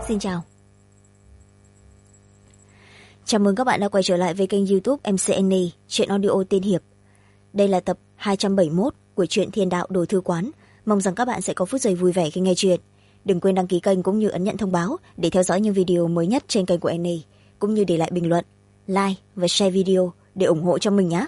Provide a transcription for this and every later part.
Xin chào. Chào mừng các bạn đã quay trở lại với kênh YouTube MCN Truyện Audio Tiên Hiệp. Đây là tập 271 của truyện Thiên Đạo Đồ Thư Quán. Mong rằng các bạn sẽ có phút giây vui vẻ khi nghe chuyện. Đừng quên đăng ký kênh cũng như ấn nhận thông báo để theo dõi những video mới nhất trên kênh của Annie, cũng như để lại bình luận, like và share video để ủng hộ cho mình nhé.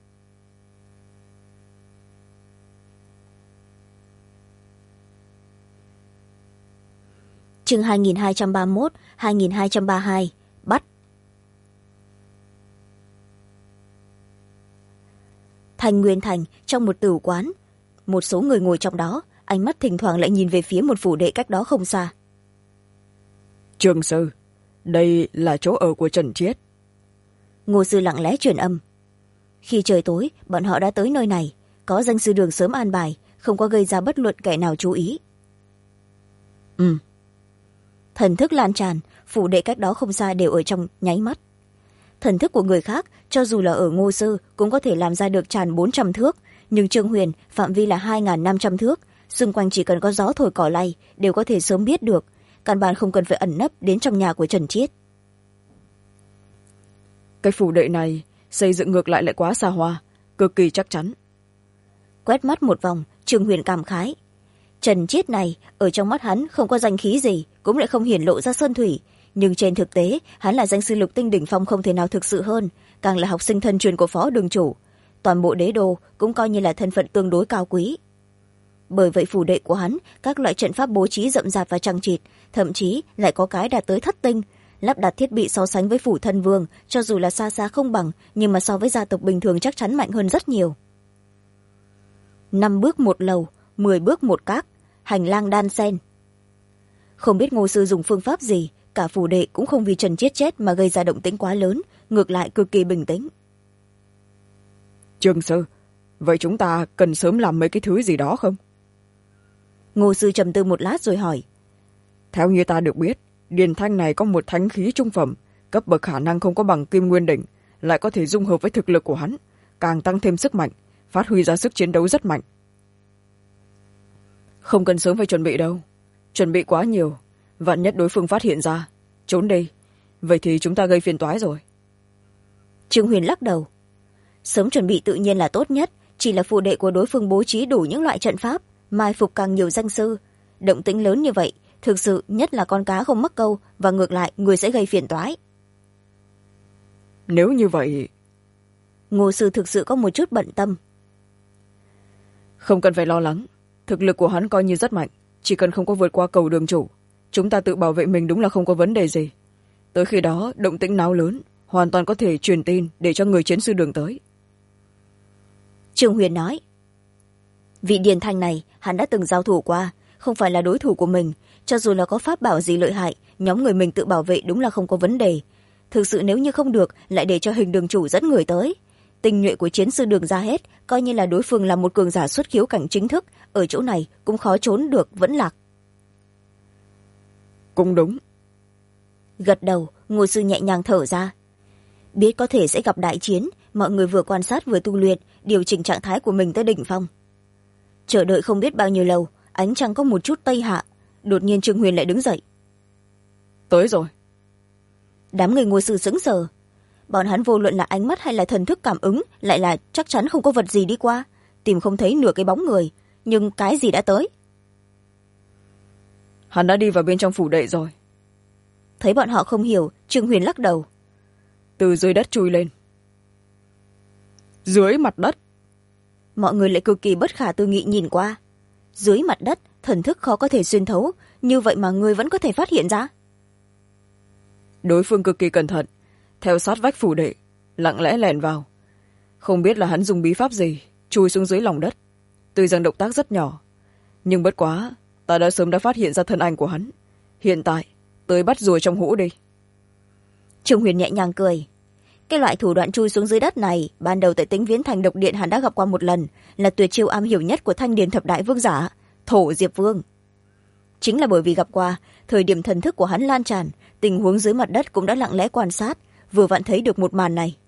Chương 2231, 2232, bắt. Thành Nguyên Thành, trong một tử quán, một số người ngồi trong đó, ánh mắt thỉnh thoảng lại nhìn về phía một phủ đệ cách đó không xa. Trường sư, đây là chỗ ở của Trần Chiết. Ngô sư lặng lẽ truyền âm. Khi trời tối, bọn họ đã tới nơi này, có danh sư đường sớm an bài, không có gây ra bất luận kẻ nào chú ý. Thần thức lan tràn, phủ đệ cách đó không xa đều ở trong nháy mắt. Thần thức của người khác, cho dù là ở Ngô sư, cũng có thể làm ra được tràn 400 thước, nhưng Trương Huyền phạm vi là 2.500 thước, xung quanh chỉ cần có gió thổi cỏ lay đều có thể sớm biết được, căn bản không cần phải ẩn nấp đến trong nhà của Trần Chiết. Cái phủ đệ này xây dựng ngược lại quá xa hoa, cực kỳ chắc chắn. Quét mắt một vòng, Trương Huyền cảm khái. Trần Chiết này, ở trong mắt hắn không có danh khí gì, cũng lại không hiển lộ ra sơn thủy, nhưng trên thực tế hắn là danh sư lục tinh đỉnh phong không thể nào thực sự hơn, càng là học sinh thân truyền của phó đường chủ, toàn bộ đế đô cũng coi như là thân phận tương đối cao quý. Bởi vậy phủ đệ của hắn, các loại trận pháp bố trí rậm rạp và chằng chịt, thậm chí lại có cái đạt tới thất tinh, lắp đặt thiết bị so sánh với phủ thân vương, cho dù là xa xa không bằng, nhưng mà so với gia tộc bình thường chắc chắn mạnh hơn rất nhiều. 5 bước một lầu, 10 bước một các, hành lang đan xen. Không biết Ngô sư dùng phương pháp gì, cả phủ đệ cũng không vì Trần Chiết chết mà gây ra động tĩnh quá lớn, ngược lại cực kỳ bình tĩnh. Trương sư, vậy chúng ta cần sớm làm mấy cái thứ gì đó không? Ngô sư trầm tư một lát rồi hỏi. Theo như ta được biết, điền thanh này có một thánh khí trung phẩm, cấp bậc khả năng không có bằng Kim Nguyên đỉnh, lại có thể dung hợp với thực lực của hắn, càng tăng thêm sức mạnh, phát huy ra sức chiến đấu rất mạnh. Không cần sớm phải chuẩn bị đâu, chuẩn bị quá nhiều, vạn nhất đối phương phát hiện ra, trốn đi, vậy thì chúng ta gây phiền toái rồi. Trương Huyền lắc đầu. Sớm chuẩn bị tự nhiên là tốt nhất, chỉ là phủ đệ của đối phương bố trí đủ những loại trận pháp, mai phục càng nhiều danh sư. Động tĩnh lớn như vậy, thực sự nhất là con cá không mắc câu, và ngược lại người sẽ gây phiền toái. Nếu như vậy... Ngô sư thực sự có một chút bận tâm. Không cần phải lo lắng, thực lực của hắn coi như rất mạnh, chỉ cần không có vượt qua cầu đường chủ, chúng ta tự bảo vệ mình đúng là không có vấn đề gì. Tới khi đó động tĩnh náo lớn, hoàn toàn có thể truyền tin để cho người chiến sư đường tới. Trương Huyền nói. Vị điền thanh này hắn đã từng giao thủ qua, không phải là đối thủ của mình, cho dù là có pháp bảo gì lợi hại, nhóm người mình tự bảo vệ đúng là không có vấn đề. Thực sự nếu như không được, lại để cho Hình đường chủ dẫn người tới. Tinh nhuệ của chiến sư đường ra hết, coi như là đối phương là một cường giả xuất khiếu cảnh chính thức, ở chỗ này cũng khó trốn được vẫn lạc. Cũng đúng. Gật đầu, Ngô sư nhẹ nhàng thở ra. Biết có thể sẽ gặp đại chiến, mọi người vừa quan sát vừa tu luyện, điều chỉnh trạng thái của mình tới đỉnh phong. Chờ đợi không biết bao nhiêu lâu, ánh trăng có một chút tây hạ, đột nhiên Trương Huyền lại đứng dậy. Tới rồi. Đám người Ngô sư sững sờ. Bọn hắn vô luận là ánh mắt hay là thần thức cảm ứng, lại là chắc chắn không có vật gì đi qua, tìm không thấy nửa cái bóng người, nhưng cái gì đã tới. Hắn đã đi vào bên trong phủ đệ rồi. Thấy bọn họ không hiểu, Trương Huyền lắc đầu. Từ dưới đất chui lên. Dưới mặt đất. Mọi người lại cực kỳ bất khả tư nghị nhìn qua. Dưới mặt đất, thần thức khó có thể xuyên thấu, như vậy mà người vẫn có thể phát hiện ra. Đối phương cực kỳ cẩn thận, theo sát vách phủ đệ, lặng lẽ lẻn vào. Không biết là hắn dùng bí pháp gì, chui xuống dưới lòng đất. Tuy rằng động tác rất nhỏ, nhưng bất quá, ta đã sớm phát hiện ra thân ảnh của hắn. Hiện tại, tới bắt rùa trong hũ đi. Trương Huyền nhẹ nhàng cười. Cái loại thủ đoạn chui xuống dưới đất này, ban đầu tại Tĩnh Viễn Thành độc điện hắn đã gặp qua một lần, là tuyệt chiêu am hiểu nhất của Thanh Điền thập đại vương giả, Thổ Diệp Vương. Chính là bởi vì gặp qua, thời điểm thần thức của hắn lan tràn, tình huống dưới mặt đất cũng đã lặng lẽ quan sát, vừa vặn thấy được một màn này.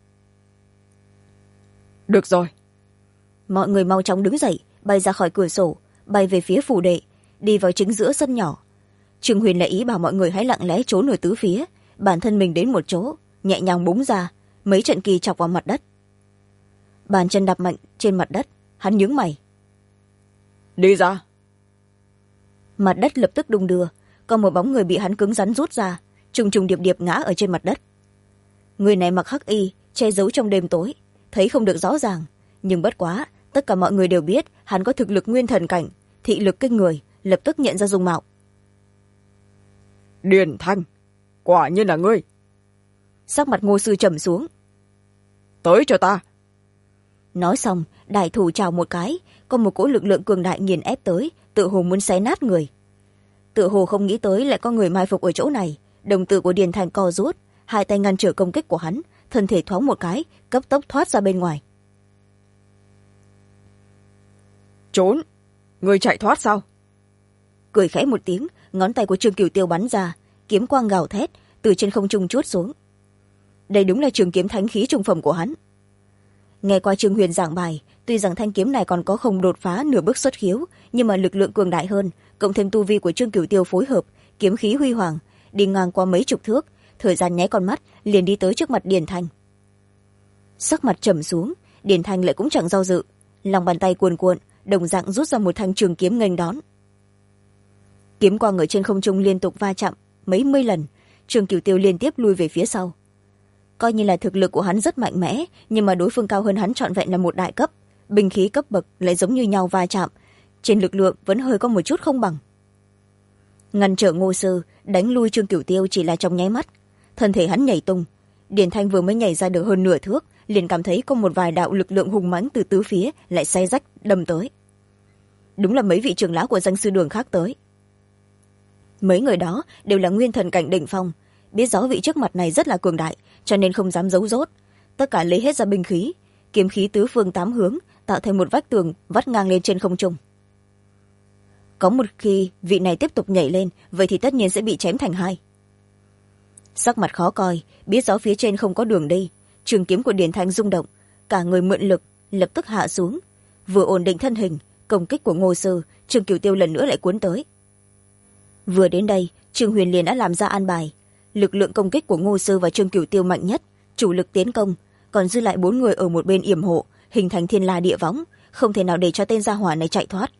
Được rồi. Mọi người mau chóng đứng dậy, bay ra khỏi cửa sổ, bay về phía phủ đệ, đi vào chính giữa sân nhỏ. trương huyền lại ý bảo mọi người hãy lặng lẽ trốn ở tứ phía, bản thân mình đến một chỗ nhẹ nhàng búng ra, mấy trận kỳ chọc vào mặt đất. bàn chân đạp mạnh trên mặt đất, hắn nhướng mày. Đi ra. Mặt đất lập tức đung đưa, còn một bóng người bị hắn cứng rắn rút ra, trùng trùng điệp điệp ngã ở trên mặt đất. Người này mặc hắc y, che giấu trong đêm tối, thấy không được rõ ràng, nhưng bất quá tất cả mọi người đều biết hắn có thực lực nguyên thần cảnh, thị lực kinh người, lập tức nhận ra dung mạo. Điền Thanh, quả nhiên là ngươi. Sắc mặt Ngô sư trầm xuống. Tới cho ta. Nói xong, đại thủ chào một cái, có một cỗ lực lượng cường đại nghiền ép tới, tự hồ muốn xé nát người. Tự hồ không nghĩ tới lại có người mai phục ở chỗ này, đồng tử của Điền Thanh co rút, hai tay ngăn trở công kích của hắn, thân thể thoáng một cái, cấp tốc thoát ra bên ngoài. Trốn, ngươi chạy thoát sao? Cười khẽ một tiếng, ngón tay của Trương Cửu Tiêu bắn ra, kiếm quang gào thét từ trên không trung chuốt xuống. Đây đúng là trường kiếm thánh khí trung phẩm của hắn. Nghe qua Trương Huyền giảng bài, tuy rằng thanh kiếm này còn có không đột phá nửa bước xuất khiếu, nhưng mà lực lượng cường đại hơn, cộng thêm tu vi của Trương Cửu Tiêu phối hợp, kiếm khí huy hoàng, đi ngang qua mấy chục thước, thời gian nháy con mắt liền đi tới trước mặt Điền Thanh. Sắc mặt trầm xuống, Điền Thanh lại cũng chẳng do dự, lòng bàn tay cuồn cuộn, đồng dạng rút ra một thanh trường kiếm nghênh đón. Kiếm quang ở trên không trung liên tục va chạm mấy mươi lần, Trương Cửu Tiêu liên tiếp lui về phía sau. Coi như là thực lực của hắn rất mạnh mẽ, nhưng mà đối phương cao hơn hắn trọn vẹn là một đại cấp, binh khí cấp bậc lại giống như nhau va chạm, trên lực lượng vẫn hơi có một chút không bằng. Ngăn trở Ngô sư, đánh lui Trương Cửu Tiêu chỉ là trong nháy mắt, thân thể hắn nhảy tung. Điền Thanh vừa mới nhảy ra được hơn nửa thước, liền cảm thấy có một vài đạo lực lượng hùng mãnh từ tứ phía lại xé rách đâm tới. Đúng là mấy vị trưởng lão của danh sư đường khác tới. Mấy người đó đều là nguyên thần cảnh đỉnh phong, biết rõ vị trước mặt này rất là cường đại, cho nên không dám giấu dốt, tất cả lấy hết ra binh khí, kiếm khí tứ phương tám hướng, tạo thành một vách tường vắt ngang lên trên không trung. Có một khi vị này tiếp tục nhảy lên, vậy thì tất nhiên sẽ bị chém thành hai. Sắc mặt khó coi, biết rõ phía trên không có đường đi, trường kiếm của Điền Thanh rung động, cả người mượn lực lập tức hạ xuống, vừa ổn định thân hình, công kích của Ngô sư, Trương Cửu Tiêu lần nữa lại cuốn tới. Vừa đến đây, Trương Huyền liền đã làm ra an bài, lực lượng công kích của Ngô sư và Trương Cửu Tiêu mạnh nhất, chủ lực tiến công, còn dư lại 4 người ở một bên yểm hộ, hình thành thiên la địa võng, không thể nào để cho tên gia hỏa này chạy thoát.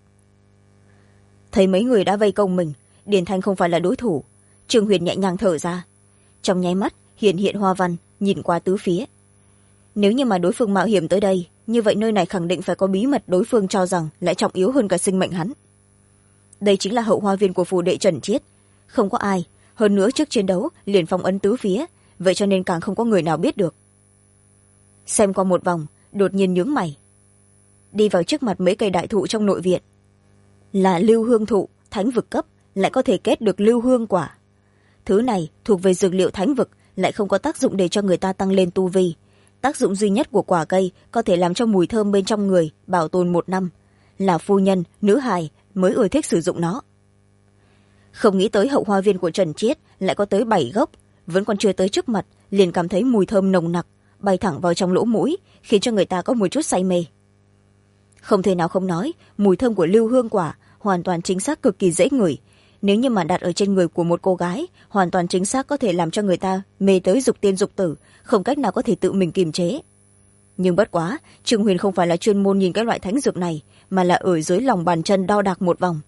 Thấy mấy người đã vây công mình, Điền Thanh không phải là đối thủ, Trương Huyền nhẹ nhàng thở ra, trong nháy mắt hiện hiện hoa văn, nhìn qua tứ phía. Nếu như mà đối phương mạo hiểm tới đây, như vậy nơi này khẳng định phải có bí mật đối phương cho rằng lại trọng yếu hơn cả sinh mệnh hắn. Đây chính là hậu hoa viên của phù đệ Trần Chiết, không có ai, hơn nữa trước chiến đấu liền phong ấn tứ phía, vậy cho nên càng không có người nào biết được. Xem qua một vòng, đột nhiên nhướng mày, đi vào trước mặt mấy cây đại thụ trong nội viện. Là lưu hương thụ, thánh vực cấp, lại có thể kết được lưu hương quả. Thứ này thuộc về dược liệu thánh vực, lại không có tác dụng để cho người ta tăng lên tu vi. Tác dụng duy nhất của quả cây có thể làm cho mùi thơm bên trong người bảo tồn 1 năm, là phu nhân, nữ hài mới ưa thích sử dụng nó. Không nghĩ tới hậu hoa viên của Trần Chiết lại có tới 7 gốc, vẫn còn chưa tới trước mặt, liền cảm thấy mùi thơm nồng nặc, bay thẳng vào trong lỗ mũi, khiến cho người ta có một chút say mê. Không thể nào không nói, mùi thơm của lưu hương quả hoàn toàn chính xác cực kỳ dễ ngửi. Nếu như mà đặt ở trên người của một cô gái, hoàn toàn chính xác có thể làm cho người ta mê tới dục tiên dục tử, không cách nào có thể tự mình kiềm chế. Nhưng bất quá, Trương Huyền không phải là chuyên môn nhìn cái loại thánh dược này, mà là ở dưới lòng bàn chân đo đạc một vòng.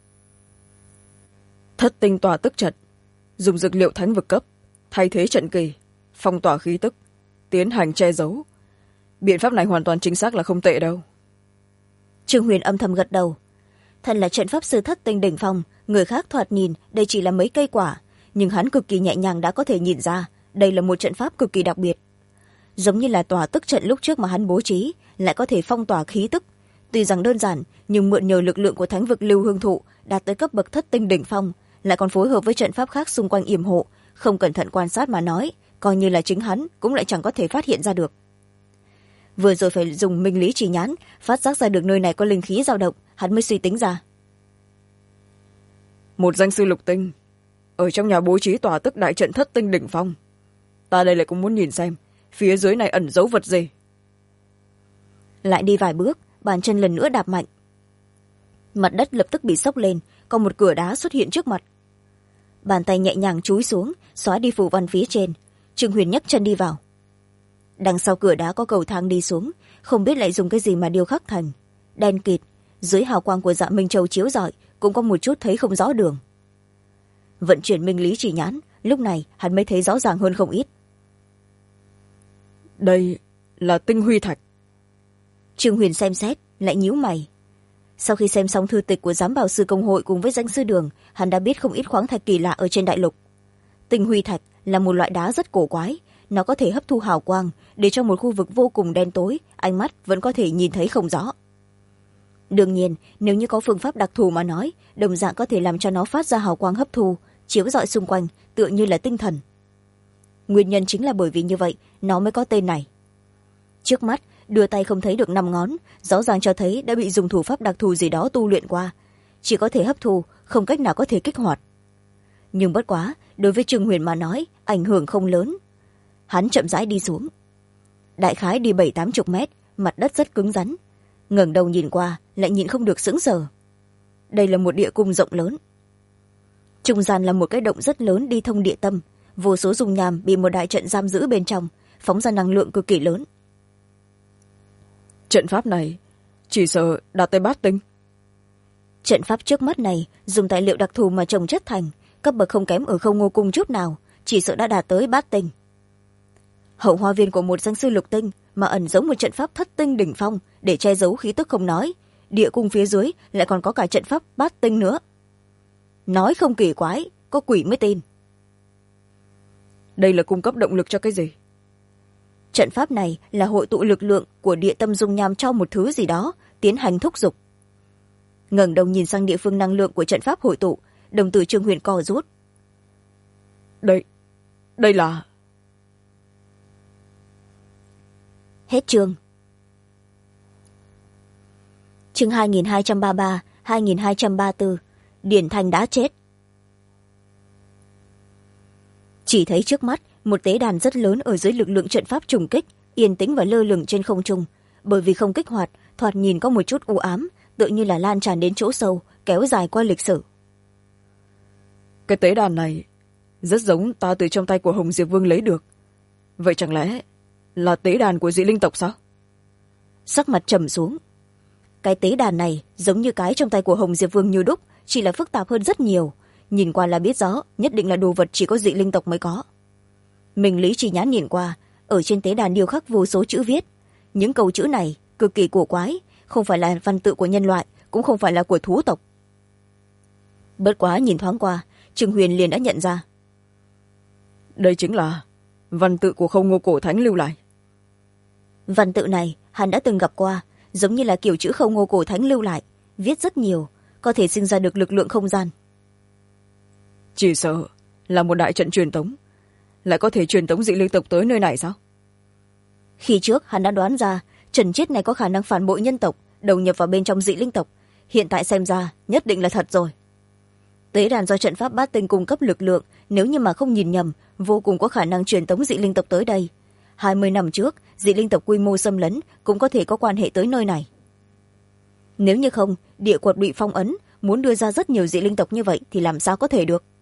Thất tinh tỏa tức trận, dùng dược liệu thánh vực cấp, thay thế trận kỳ, phong tỏa khí tức, tiến hành che giấu. Biện pháp này hoàn toàn chính xác là không tệ đâu. Trương Huyền âm thầm gật đầu. Thân là trận pháp sư thất tinh đỉnh phong, người khác thoạt nhìn đây chỉ là mấy cây quả, nhưng hắn cực kỳ nhẹ nhàng đã có thể nhìn ra đây là một trận pháp cực kỳ đặc biệt. Giống như là tỏa tức trận lúc trước mà hắn bố trí, lại có thể phong tỏa khí tức. Tuy rằng đơn giản, nhưng mượn nhờ lực lượng của thánh vực lưu hương thụ đạt tới cấp bậc thất tinh đỉnh phong, lại còn phối hợp với trận pháp khác xung quanh yểm hộ, không cẩn thận quan sát mà nói, coi như là chính hắn cũng lại chẳng có thể phát hiện ra được. Vừa rồi phải dùng minh lý chỉ nhãn, phát giác ra được nơi này có linh khí dao động, hắn mới suy tính ra. Một danh sư lục tinh, ở trong nhà bố trí tỏa tức đại trận thất tinh đỉnh phong. Ta đây lại cũng muốn nhìn xem, phía dưới này ẩn giấu vật gì. Lại đi vài bước, bàn chân lần nữa đạp mạnh. Mặt đất lập tức bị sốc lên, còn một cửa đá xuất hiện trước mặt. bàn tay nhẹ nhàng chúi xuống xóa đi phù văn phía trên. Trương Huyền nhấc chân đi vào. Đằng sau cửa đá có cầu thang đi xuống, không biết lại dùng cái gì mà điêu khắc thành. Đen kịt, dưới hào quang của Dạ Minh Châu chiếu rọi cũng có một chút thấy không rõ đường. Vận chuyển minh lý chỉ nhãn, lúc này hắn mới thấy rõ ràng hơn không ít. Đây là tinh huy thạch. Trương Huyền xem xét lại nhíu mày. Sau khi xem xong thư tịch của giám bảo sư công hội cùng với danh sư đường, hắn đã biết không ít khoáng thạch kỳ lạ ở trên đại lục. Tinh huy thạch là một loại đá rất cổ quái, nó có thể hấp thu hào quang để trong một khu vực vô cùng đen tối ánh mắt vẫn có thể nhìn thấy không rõ. Đương nhiên, nếu như có phương pháp đặc thù mà nói, đồng dạng có thể làm cho nó phát ra hào quang hấp thu chiếu rọi xung quanh tựa như là tinh thần. Nguyên nhân chính là bởi vì như vậy nó mới có tên này. Trước mắt đưa tay không thấy được 5 ngón, rõ ràng cho thấy đã bị dùng thủ pháp đặc thù gì đó tu luyện qua, chỉ có thể hấp thu, không cách nào có thể kích hoạt. Nhưng bất quá, đối với Trương Huyền mà nói ảnh hưởng không lớn. Hắn chậm rãi đi xuống, đại khái đi 7-80 mét, mặt đất rất cứng rắn. Ngẩng đầu nhìn qua lại nhìn không được sững sờ. Đây là một địa cung rộng lớn, trung gian là một cái động rất lớn đi thông địa tâm, vô số dung nham bị một đại trận giam giữ bên trong, phóng ra năng lượng cực kỳ lớn. Trận pháp này chỉ sợ đạt tới bát tinh. Trận pháp trước mắt này dùng tài liệu đặc thù mà trồng chất thành, cấp bậc không kém ở Không Ngô Cung chút nào, chỉ sợ đã đạt tới bát tinh. Hậu hoa viên của một danh sư lục tinh mà ẩn giấu một trận pháp thất tinh đỉnh phong để che giấu khí tức không nói, địa cung phía dưới lại còn có cả trận pháp bát tinh nữa. Nói không kỳ quái, có quỷ mới tin. Đây là cung cấp động lực cho cái gì? Trận pháp này là hội tụ lực lượng của địa tâm dung nham cho một thứ gì đó tiến hành thúc giục. Ngẩng đầu nhìn sang địa phương năng lượng của trận pháp hội tụ, đồng tử Trương Huyền co rút. Đây là... Hết chương. Chương 2233, 2234, Điển Thành đã chết. Chỉ thấy trước mắt một tế đàn rất lớn ở dưới lực lượng trận pháp trùng kích, yên tĩnh và lơ lửng trên không trung, bởi vì không kích hoạt, thoạt nhìn có một chút u ám, tựa như là lan tràn đến chỗ sâu, kéo dài qua lịch sử. Cái tế đàn này rất giống ta từ trong tay của Hồng Diệp Vương lấy được. Vậy chẳng lẽ là tế đàn của dị linh tộc sao? Sắc mặt trầm xuống. Cái tế đàn này giống như cái trong tay của Hồng Diệp Vương như đúc, chỉ là phức tạp hơn rất nhiều. Nhìn qua là biết rõ, nhất định là đồ vật chỉ có dị linh tộc mới có. Mình lý trí nhãn nhìn qua, ở trên tế đàn điêu khắc vô số chữ viết. Những câu chữ này cực kỳ cổ quái, không phải là văn tự của nhân loại, cũng không phải là của thú tộc. Bất quá nhìn thoáng qua, Trương Huyền liền đã nhận ra. Đây chính là văn tự của Không Ngô Cổ Thánh lưu lại. Văn tự này hắn đã từng gặp qua, giống như là kiểu chữ Không Ngô Cổ Thánh lưu lại, viết rất nhiều, có thể sinh ra được lực lượng không gian. Chỉ sợ là một đại trận truyền tống, lại có thể truyền tống dị linh tộc tới nơi này sao? Khi trước hắn đã đoán ra Trần Chiết này có khả năng phản bội nhân tộc, đầu nhập vào bên trong dị linh tộc, hiện tại xem ra nhất định là thật rồi. Tế đàn do trận pháp bát tinh cung cấp lực lượng, nếu như mà không nhìn nhầm, vô cùng có khả năng truyền tống dị linh tộc tới đây. 20 năm trước, dị linh tộc quy mô xâm lấn cũng có thể có quan hệ tới nơi này. Nếu như không, địa quật bị phong ấn, muốn đưa ra rất nhiều dị linh tộc như vậy thì làm sao có thể được?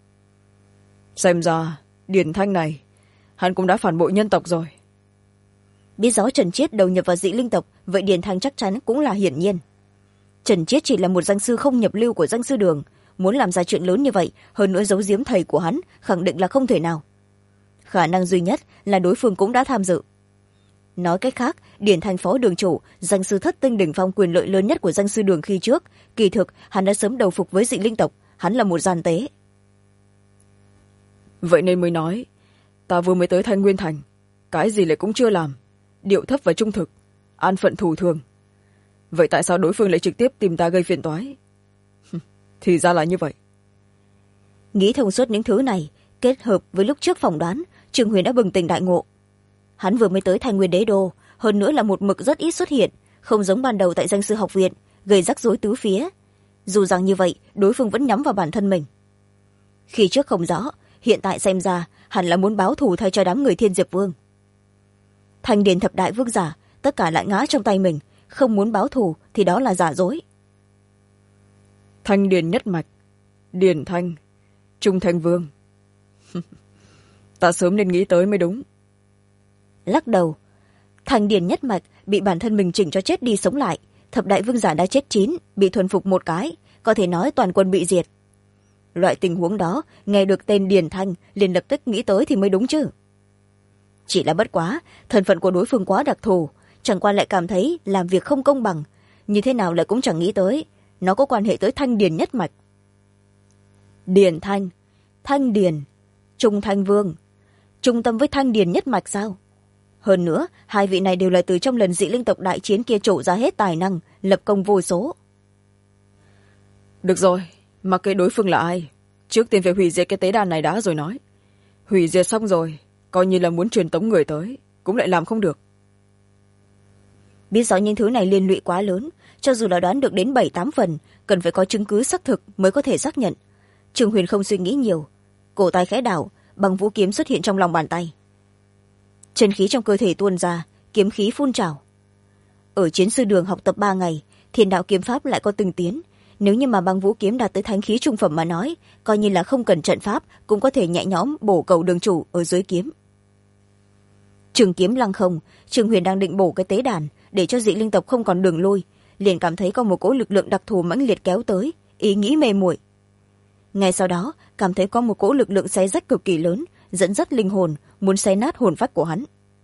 Xem ra Điền Thanh này hắn cũng đã phản bội nhân tộc rồi. Biết rõ Trần Chiết đầu nhập vào dị linh tộc, vậy Điền Thanh chắc chắn cũng là hiển nhiên. Trần Chiết chỉ là một danh sư không nhập lưu của danh sư đường, muốn làm ra chuyện lớn như vậy, hơn nữa giấu giếm thầy của hắn, khẳng định là không thể nào. Khả năng duy nhất là đối phương cũng đã tham dự. Nói cách khác, Điển Thành phó đường chủ, danh sư thất tinh đỉnh phong quyền lợi lớn nhất của danh sư đường khi trước, kỳ thực hắn đã sớm đầu phục với dị linh tộc, hắn là một gian tế. Vậy nên mới nói, ta vừa mới tới Thanh Nguyên Thành, cái gì lại cũng chưa làm, điệu thấp và trung thực, an phận thủ thường. Vậy tại sao đối phương lại trực tiếp tìm ta gây phiền toái? Thì ra là như vậy. Nghĩ thông suốt những thứ này, kết hợp với lúc trước phỏng đoán, Trương Huyền đã bừng tỉnh đại ngộ. Hắn vừa mới tới Thanh Nguyên Đế Đô, hơn nữa là một mực rất ít xuất hiện, không giống ban đầu tại danh sư học viện, gây rắc rối tứ phía. Dù rằng như vậy, đối phương vẫn nhắm vào bản thân mình. Khi trước không rõ, hiện tại xem ra hẳn là muốn báo thù thay cho đám người Thiên Diệp Vương. Thanh Điền thập đại vương giả, tất cả lại ngã trong tay mình, không muốn báo thù thì đó là giả dối. Thanh Điền nhất mạch, Điền Thanh, Trung Thanh Vương. Ta sớm nên nghĩ tới mới đúng. Lắc đầu. Thanh điền nhất mạch bị bản thân mình chỉnh cho chết đi sống lại. Thập đại vương giả đã chết 9, bị thuần phục một cái, có thể nói toàn quân bị diệt. Loại tình huống đó, nghe được tên Điền Thanh liền lập tức nghĩ tới thì mới đúng chứ. Chỉ là bất quá, thân phận của đối phương quá đặc thù, chẳng qua lại cảm thấy làm việc không công bằng, như thế nào lại cũng chẳng nghĩ tới nó có quan hệ tới Thanh điền nhất mạch. Điền Thanh, Thanh điền, Trung Thanh Vương, trung tâm với Thanh điền nhất mạch sao? Hơn nữa, hai vị này đều là từ trong lần dị linh tộc đại chiến kia trổ ra hết tài năng, lập công vô số. Được rồi, mặc kệ đối phương là ai, trước tiên phải hủy diệt cái tế đàn này đã rồi nói. Hủy diệt xong rồi, coi như là muốn truyền tống người tới, cũng lại làm không được. Biết rõ những thứ này liên lụy quá lớn, cho dù là đoán được đến 7-8 phần, cần phải có chứng cứ xác thực mới có thể xác nhận. Trương Huyền không suy nghĩ nhiều, cổ tay khẽ đảo, bằng vũ kiếm xuất hiện trong lòng bàn tay. Chân khí trong cơ thể tuôn ra, kiếm khí phun trào. Ở chiến sư đường học tập 3 ngày, Thiên đạo kiếm pháp lại có từng tiến. Nếu như mà băng vũ kiếm đạt tới thánh khí trung phẩm mà nói, coi như là không cần trận pháp cũng có thể nhẹ nhõm bổ cầu đường chủ ở dưới kiếm. Trường kiếm lăng không, Trương Huyền đang định bổ cái tế đàn để cho dị linh tộc không còn đường lui, liền cảm thấy có một cỗ lực lượng đặc thù mãnh liệt kéo tới, ý nghĩ mê muội. Ngay sau đó cảm thấy có một cỗ lực lượng xé rách cực kỳ lớn, dẫn dắt linh hồn, muốn xé nát hồn phách của hắn.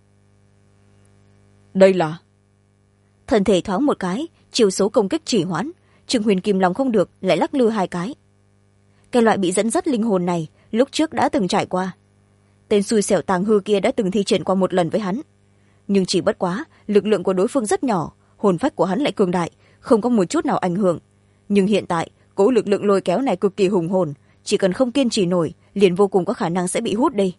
Đây là... Thân thể thoáng một cái, chiều số công kích chỉ hoãn, Trương Huyền kìm lòng không được, lại lắc lư 2 cái. Cái loại bị dẫn dắt linh hồn này lúc trước đã từng trải qua. Tên xui xẻo Tàng Hư kia đã từng thi triển qua một lần với hắn, nhưng chỉ bất quá lực lượng của đối phương rất nhỏ, hồn phách của hắn lại cường đại, không có một chút nào ảnh hưởng. Nhưng hiện tại cỗ lực lượng lôi kéo này cực kỳ hùng hồn, chỉ cần không kiên trì nổi liền vô cùng có khả năng sẽ bị hút đi.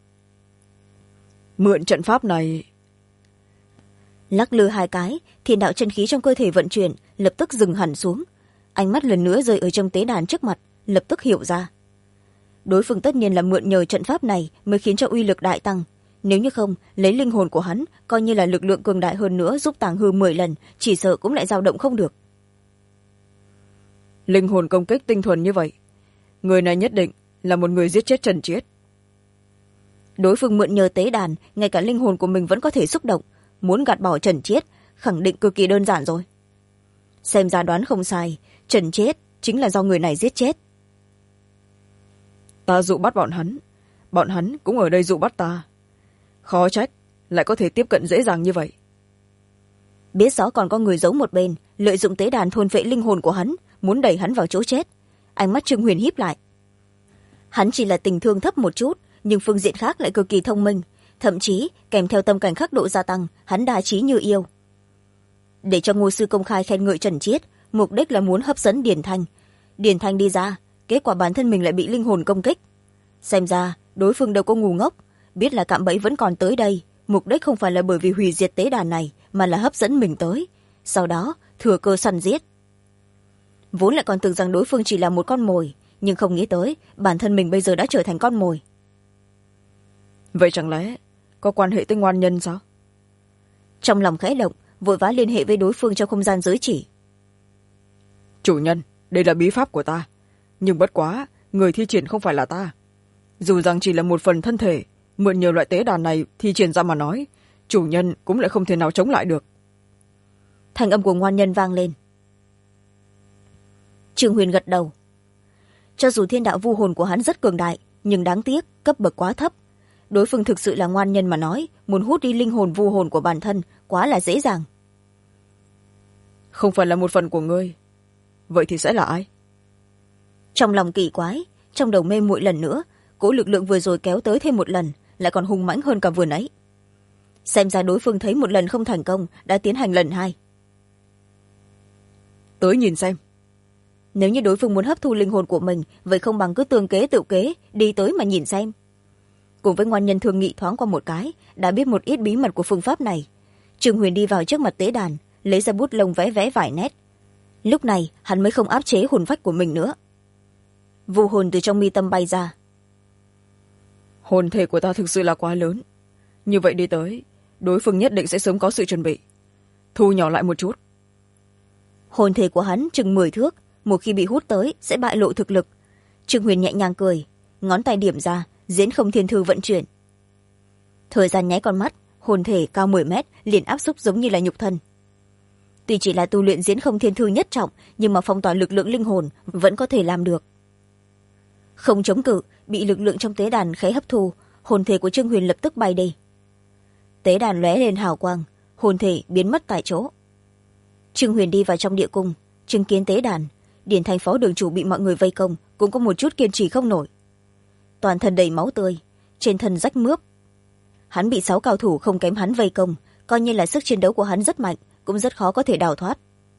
Mượn trận pháp này... Lắc lư 2 cái, thiên đạo chân khí trong cơ thể vận chuyển, lập tức dừng hẳn xuống. Ánh mắt lần nữa rơi ở trong tế đàn trước mặt, lập tức hiểu ra. Đối phương tất nhiên là mượn nhờ trận pháp này mới khiến cho uy lực đại tăng. Nếu như không, lấy linh hồn của hắn, coi như là lực lượng cường đại hơn nữa giúp Tàng Hư 10 lần, chỉ sợ cũng lại dao động không được. Linh hồn công kích tinh thuần như vậy, người này nhất định là một người giết chết Trần Chiết. Đối phương mượn nhờ tế đàn, ngay cả linh hồn của mình vẫn có thể xúc động, muốn gạt bỏ Trần Chiết khẳng định cực kỳ đơn giản rồi. Xem ra đoán không sai, Trần Chiết chính là do người này giết chết. Ta dụ bắt bọn hắn cũng ở đây dụ bắt ta. Khó trách lại có thể tiếp cận dễ dàng như vậy. Biết rõ còn có người giấu một bên, lợi dụng tế đàn thôn phệ linh hồn của hắn, muốn đẩy hắn vào chỗ chết. Ánh mắt Trương Huyền híp lại. Hắn chỉ là tình thương thấp một chút, nhưng phương diện khác lại cực kỳ thông minh, thậm chí kèm theo tâm cảnh khắc độ gia tăng, hắn đa trí như yêu. Để cho ngô sư công khai khen ngợi Trần Chiết, mục đích là muốn hấp dẫn Điền Thanh. Điền Thanh đi ra, kết quả bản thân mình lại bị linh hồn công kích. Xem ra đối phương đâu có ngu ngốc, biết là cạm bẫy vẫn còn tới đây, mục đích không phải là bởi vì hủy diệt tế đàn này, mà là hấp dẫn mình tới, sau đó thừa cơ săn giết. Vốn lại còn tưởng rằng đối phương chỉ là một con mồi, nhưng không nghĩ tới bản thân mình bây giờ đã trở thành con mồi. Vậy chẳng lẽ có quan hệ tới ngoan nhân sao? Trong lòng khẽ động, vội vã liên hệ với đối phương trong không gian giới chỉ. Chủ nhân, đây là bí pháp của ta, nhưng bất quá người thi triển không phải là ta. Dù rằng chỉ là một phần thân thể, mượn nhiều loại tế đàn này thi triển ra mà nói, chủ nhân cũng lại không thể nào chống lại được. Thanh âm của ngoan nhân vang lên. Trương Huyền gật đầu. Cho dù thiên đạo vu hồn của hắn rất cường đại, nhưng đáng tiếc cấp bậc quá thấp. Đối phương thực sự là ngoan nhân mà nói, muốn hút đi linh hồn vu hồn của bản thân quá là dễ dàng. Không phải là một phần của ngươi, vậy thì sẽ là ai? Trong lòng kỳ quái, trong đầu mê muội lần nữa, cỗ lực lượng vừa rồi kéo tới thêm một lần, lại còn hung mãnh hơn cả vừa nãy. Xem ra đối phương thấy một lần không thành công, đã tiến hành lần 2. Tới nhìn xem. Nếu như đối phương muốn hấp thu linh hồn của mình, vậy không bằng cứ tương kế tự kế, đi tới mà nhìn xem. Cùng với ngoan nhân thương nghị thoáng qua một cái, đã biết một ít bí mật của phương pháp này. Trương Huyền đi vào trước mặt tế đàn, lấy ra bút lông vẽ vẽ vài nét. Lúc này hắn mới không áp chế hồn phách của mình nữa. Vu hồn từ trong mi tâm bay ra. Hồn thể của ta thực sự là quá lớn, như vậy đi tới đối phương nhất định sẽ sớm có sự chuẩn bị. Thu nhỏ lại một chút. Hồn thể của hắn chừng 10 thước, một khi bị hút tới sẽ bại lộ thực lực. Trương Huyền nhẹ nhàng cười, ngón tay điểm ra, diễn không thiên thư vận chuyển. Thời gian nháy con mắt, hồn thể cao 10 mét liền áp xúc giống như là nhục thân. Tuy chỉ là tu luyện diễn không thiên thư nhất trọng, nhưng mà phong tỏa lực lượng linh hồn vẫn có thể làm được. Không chống cự, bị lực lượng trong tế đàn khẽ hấp thu, hồn thể của Trương Huyền lập tức bay đi. Tế đàn lóe lên hào quang, hồn thể biến mất tại chỗ. Trương Huyền đi vào trong địa cung, chứng kiến tế đàn, Điền Thành phó đường chủ bị mọi người vây công, cũng có một chút kiên trì không nổi. Toàn thân đầy máu tươi, trên thân rách mướp. Hắn bị 6 cao thủ không kém hắn vây công, coi như là sức chiến đấu của hắn rất mạnh, cũng rất khó có thể đào thoát.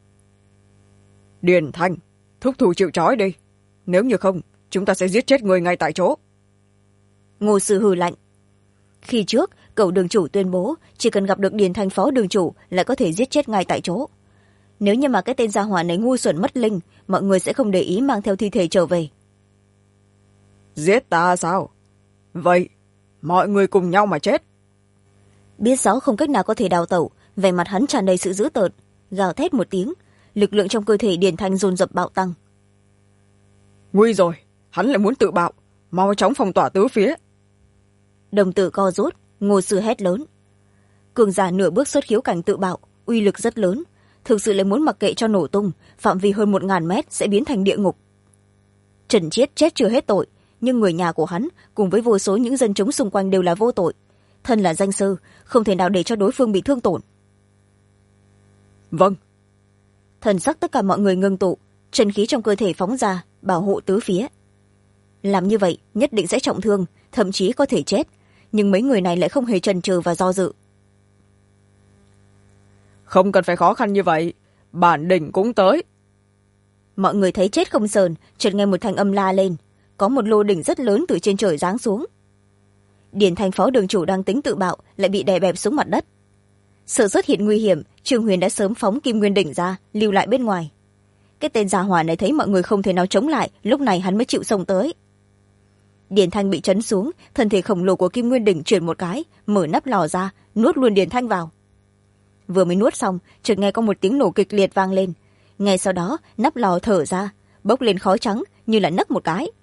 Điền Thành, thúc thủ chịu trói đi, nếu như không chúng ta sẽ giết chết người ngay tại chỗ. Ngô Sư hừ lạnh. Khi trước cậu đường chủ tuyên bố chỉ cần gặp được Điền Thành phó đường chủ là có thể giết chết ngay tại chỗ. Nếu như mà cái tên gia hỏa này ngu xuẩn mất linh, mọi người sẽ không để ý mang theo thi thể trở về. Giết ta sao? Vậy mọi người cùng nhau mà chết. Biết rõ không cách nào có thể đào tẩu, vẻ mặt hắn tràn đầy sự dữ tợn, gào thét một tiếng, lực lượng trong cơ thể Điền Thành dồn dập bạo tăng. Nguy rồi, hắn lại muốn tự bạo, mau chóng phong tỏa tứ phía. Đồng tử co rút, Ngô Sư hét lớn. Cường giả nửa bước xuất khiếu cảnh tự bạo, uy lực rất lớn, thực sự lại muốn mặc kệ cho nổ tung, phạm vi hơn 1000 mét sẽ biến thành địa ngục. Trần Chiết chết chưa hết tội, nhưng người nhà của hắn cùng với vô số những dân chúng xung quanh đều là vô tội. Thân là danh sư, không thể nào để cho đối phương bị thương tổn. Vâng. Thần sắc tất cả mọi người ngưng tụ, chân khí trong cơ thể phóng ra, bảo hộ tứ phía. Làm như vậy nhất định sẽ trọng thương, thậm chí có thể chết, nhưng mấy người này lại không hề chần chừ và do dự. Không cần phải khó khăn như vậy, bản đỉnh cũng tới. Mọi người thấy chết không sờn, chợt nghe một thanh âm la lên, có một lô đỉnh rất lớn từ trên trời giáng xuống. Điền Thành phó đường chủ đang tính tự bạo lại bị đè bẹp xuống mặt đất. Sợ xuất hiện nguy hiểm, Trương Huyền đã sớm phóng kim nguyên đỉnh ra, lưu lại bên ngoài. Cái tên già hỏa này thấy mọi người không thể nào chống lại, lúc này hắn mới chịu xông tới. Điền Thanh bị chấn xuống, thân thể khổng lồ của kim nguyên đỉnh chuyển một cái, mở nắp lò ra, nuốt luôn Điền Thanh vào. Vừa mới nuốt xong, chợt nghe có một tiếng nổ kịch liệt vang lên. Ngay sau đó nắp lò thở ra, bốc lên khói trắng như là nấc một cái.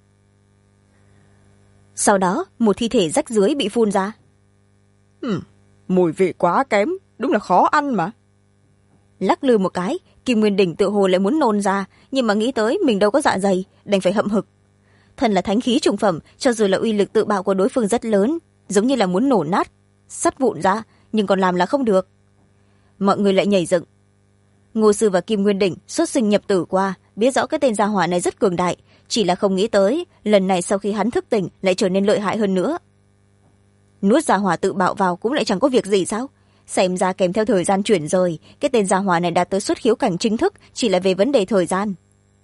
Sau đó một thi thể rách rưới bị phun ra. Mùi vị quá kém, đúng là khó ăn mà. Lắc lư một cái, kim nguyên đỉnh tự hồ lại muốn nôn ra, nhưng mà nghĩ tới mình đâu có dạ dày, đành phải hậm hực. Thần là thánh khí trung phẩm, cho dù là uy lực tự bạo của đối phương rất lớn, giống như là muốn nổ nát sắt vụn ra, nhưng còn làm là không được. Mọi người lại nhảy dựng. Ngô Sư và Kim Nguyên Đỉnh xuất sinh nhập tử qua, biết rõ cái tên gia hỏa này rất cường đại, chỉ là không nghĩ tới lần này sau khi hắn thức tỉnh lại trở nên lợi hại hơn nữa. Nuốt gia hỏa tự bạo vào cũng lại chẳng có việc gì sao? Xem ra kèm theo thời gian chuyển rời, cái tên gia hỏa này đạt tới xuất khiếu cảnh chính thức, chỉ là về vấn đề thời gian.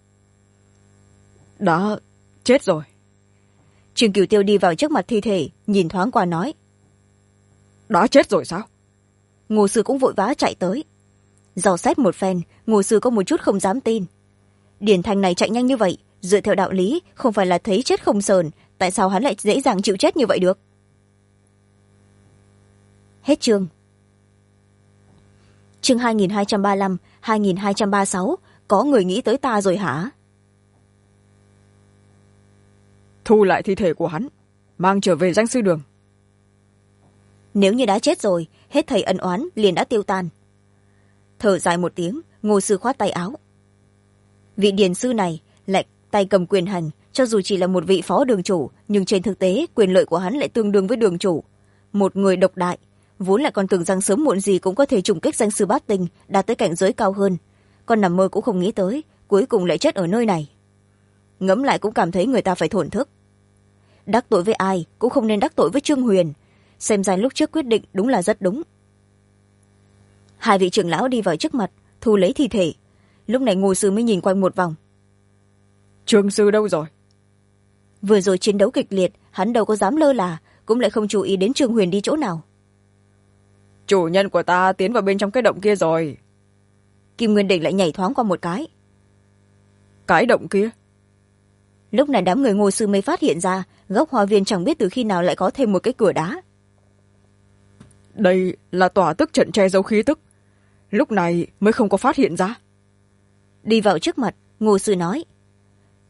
Đã chết rồi. Trương Cửu Tiêu đi vào trước mặt thi thể, nhìn thoáng qua nói. Đã chết rồi sao? Ngô Sư cũng vội vã chạy tới. Dò xét một phen, Ngô Sư có một chút không dám tin. Điển Thành này chạy nhanh như vậy, dựa theo đạo lý không phải là thấy chết không sờn, tại sao hắn lại dễ dàng chịu chết như vậy được? Hết chương. Chương 2235, 2236, có người nghĩ tới ta rồi hả? Thu lại thi thể của hắn, mang trở về danh sư đường. Nếu như đã chết rồi, hết thầy ân oán liền đã tiêu tan. Thở dài một tiếng, Ngô Sư khoát tay áo. Vị điền sư này lại tay cầm quyền hành, cho dù chỉ là một vị phó đường chủ, nhưng trên thực tế quyền lợi của hắn lại tương đương với đường chủ. Một người độc đại, vốn lại còn tưởng rằng sớm muộn gì cũng có thể trùng kích danh sư bát tinh, đạt tới cảnh giới cao hơn. Còn nằm mơ cũng không nghĩ tới, cuối cùng lại chết ở nơi này. Ngẫm lại cũng cảm thấy người ta phải thổn thức. Đắc tội với ai cũng không nên đắc tội với Trương Huyền. Xem ra lúc trước quyết định đúng là rất đúng. Hai vị trưởng lão đi vào trước mặt, thu lấy thi thể. Lúc này Ngô Sư mới nhìn quanh một vòng. Trương sư đâu rồi? Vừa rồi chiến đấu kịch liệt, hắn đâu có dám lơ là, cũng lại không chú ý đến Trương Huyền đi chỗ nào. Chủ nhân của ta tiến vào bên trong cái động kia rồi. Kim Nguyên Đỉnh lại nhảy thoáng qua một cái. Cái động kia? Lúc này đám người Ngô Sư mới phát hiện ra, góc hoa viên chẳng biết từ khi nào lại có thêm một cái cửa đá. Đây là tỏa tức trận che giấu khí tức, lúc này mới không có phát hiện ra. Đi vào trước mặt, Ngô Sư nói.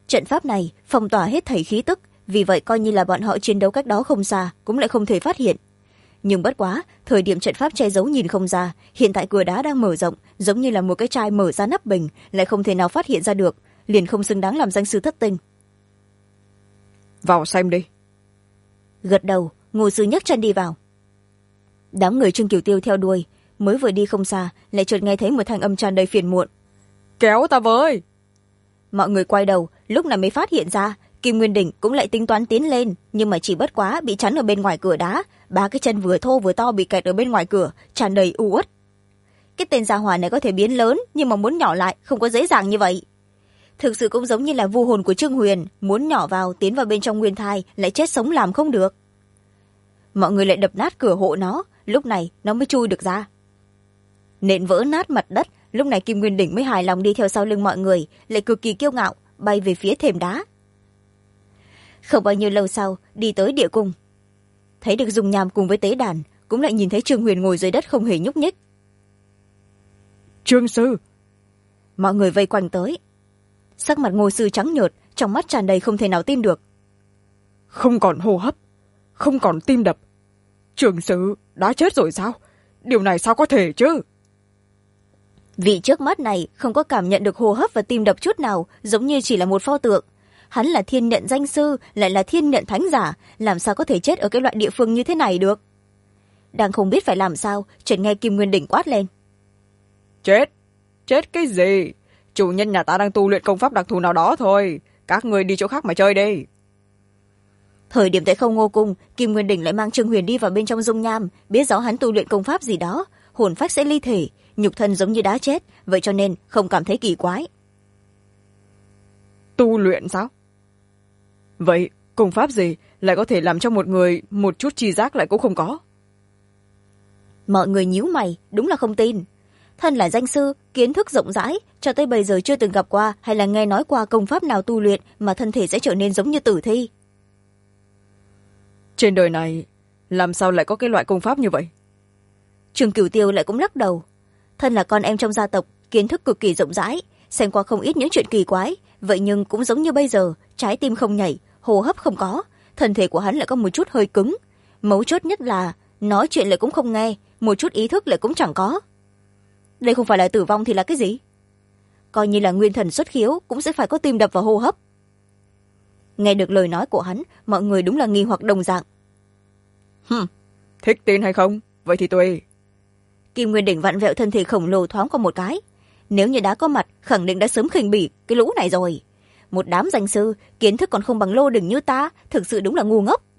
trận pháp này phong tỏa hết thảy khí tức, vì vậy coi như là bọn họ chiến đấu cách đó không xa cũng lại không thể phát hiện. Nhưng bất quá thời điểm trận pháp che giấu nhìn không ra, hiện tại cửa đá đang mở rộng, giống như là một cái chai mở ra nắp bình, lại không thể nào phát hiện ra được, liền không xứng đáng làm danh sư thất tinh. Vào xem đi. Gật đầu, Ngô sư nhấc chân đi vào. Đám người Trương Kiều Tiêu theo đuôi, mới vừa đi không xa lại chợt nghe thấy một thanh âm tràn đầy phiền muộn. Kéo ta với. Mọi người quay đầu, lúc này mới phát hiện ra Kim Nguyên Đỉnh cũng lại tính toán tiến lên, nhưng mà chỉ bất quá bị chắn ở bên ngoài cửa đá, ba cái chân vừa thô vừa to bị kẹt ở bên ngoài cửa, tràn đầy u uất. Cái tên gia hỏa này có thể biến lớn, nhưng mà muốn nhỏ lại không có dễ dàng như vậy. Thực sự cũng giống như là vu hồn của Trương Huyền, muốn nhỏ vào tiến vào bên trong nguyên thai lại chết sống làm không được. Mọi người lại đập nát cửa hộ nó, lúc này nó mới chui được ra. Nện vỡ nát mặt đất, lúc này Kim Nguyên Đỉnh mới hài lòng đi theo sau lưng mọi người, lại cực kỳ kiêu ngạo bay về phía thềm đá. Không bao nhiêu lâu sau đi tới địa cung, thấy được Dung Nham cùng với tế đàn, cũng lại nhìn thấy Trương Huyền ngồi dưới đất không hề nhúc nhích. Trương sư. Mọi người vây quanh tới, sắc mặt Ngô sư trắng nhợt, trong mắt tràn đầy không thể nào tin được. Không còn hô hấp, không còn tim đập, Trương sư đã chết rồi sao? Điều này sao có thể chứ? Vị trước mắt này không có cảm nhận được hô hấp và tim đập chút nào, giống như chỉ là một pho tượng. Hắn là thiên nhận danh sư, lại là thiên nhận thánh giả, làm sao có thể chết ở cái loại địa phương như thế này được? Đang không biết phải làm sao, chợt nghe Kim Nguyên Đỉnh quát lên. Chết? Chết cái gì? Chủ nhân nhà ta đang tu luyện công pháp đặc thù nào đó thôi, các người đi chỗ khác mà chơi đi. Thời điểm tại Không Ngô Cung, Kim Nguyên Đỉnh lại mang Trương Huyền đi vào bên trong dung nham, biết rõ hắn tu luyện công pháp gì đó, hồn phách sẽ ly thể, nhục thân giống như đá chết, vậy cho nên không cảm thấy kỳ quái. Tu luyện sao? Vậy công pháp gì lại có thể làm cho một người một chút tri giác lại cũng không có? Mọi người nhíu mày, đúng là không tin. Thân là danh sư, kiến thức rộng rãi, cho tới bây giờ chưa từng gặp qua hay là nghe nói qua công pháp nào tu luyện mà thân thể sẽ trở nên giống như tử thi. Trên đời này làm sao lại có cái loại công pháp như vậy? Trương Cửu Tiêu lại cũng lắc đầu. Thân là con em trong gia tộc, kiến thức cực kỳ rộng rãi, xem qua không ít những chuyện kỳ quái, vậy nhưng cũng giống như bây giờ, trái tim không nhảy, hô hấp không có, thân thể của hắn lại có một chút hơi cứng, mấu chốt nhất là nói chuyện lại cũng không nghe, một chút ý thức lại cũng chẳng có. Đây không phải là tử vong thì là cái gì? Coi như là nguyên thần xuất khiếu cũng sẽ phải có tim đập và hô hấp. Nghe được lời nói của hắn, mọi người đúng là nghi hoặc đồng dạng. Thích tin hay không? Vậy thì tùy. Kim Nguyên Đỉnh vặn vẹo thân thể khổng lồ thoáng qua một cái. Nếu như đã có mặt, khẳng định đã sớm khinh bỉ cái lũ này rồi. Một đám danh sư, kiến thức còn không bằng Lô Đỉnh như ta, thực sự đúng là ngu ngốc.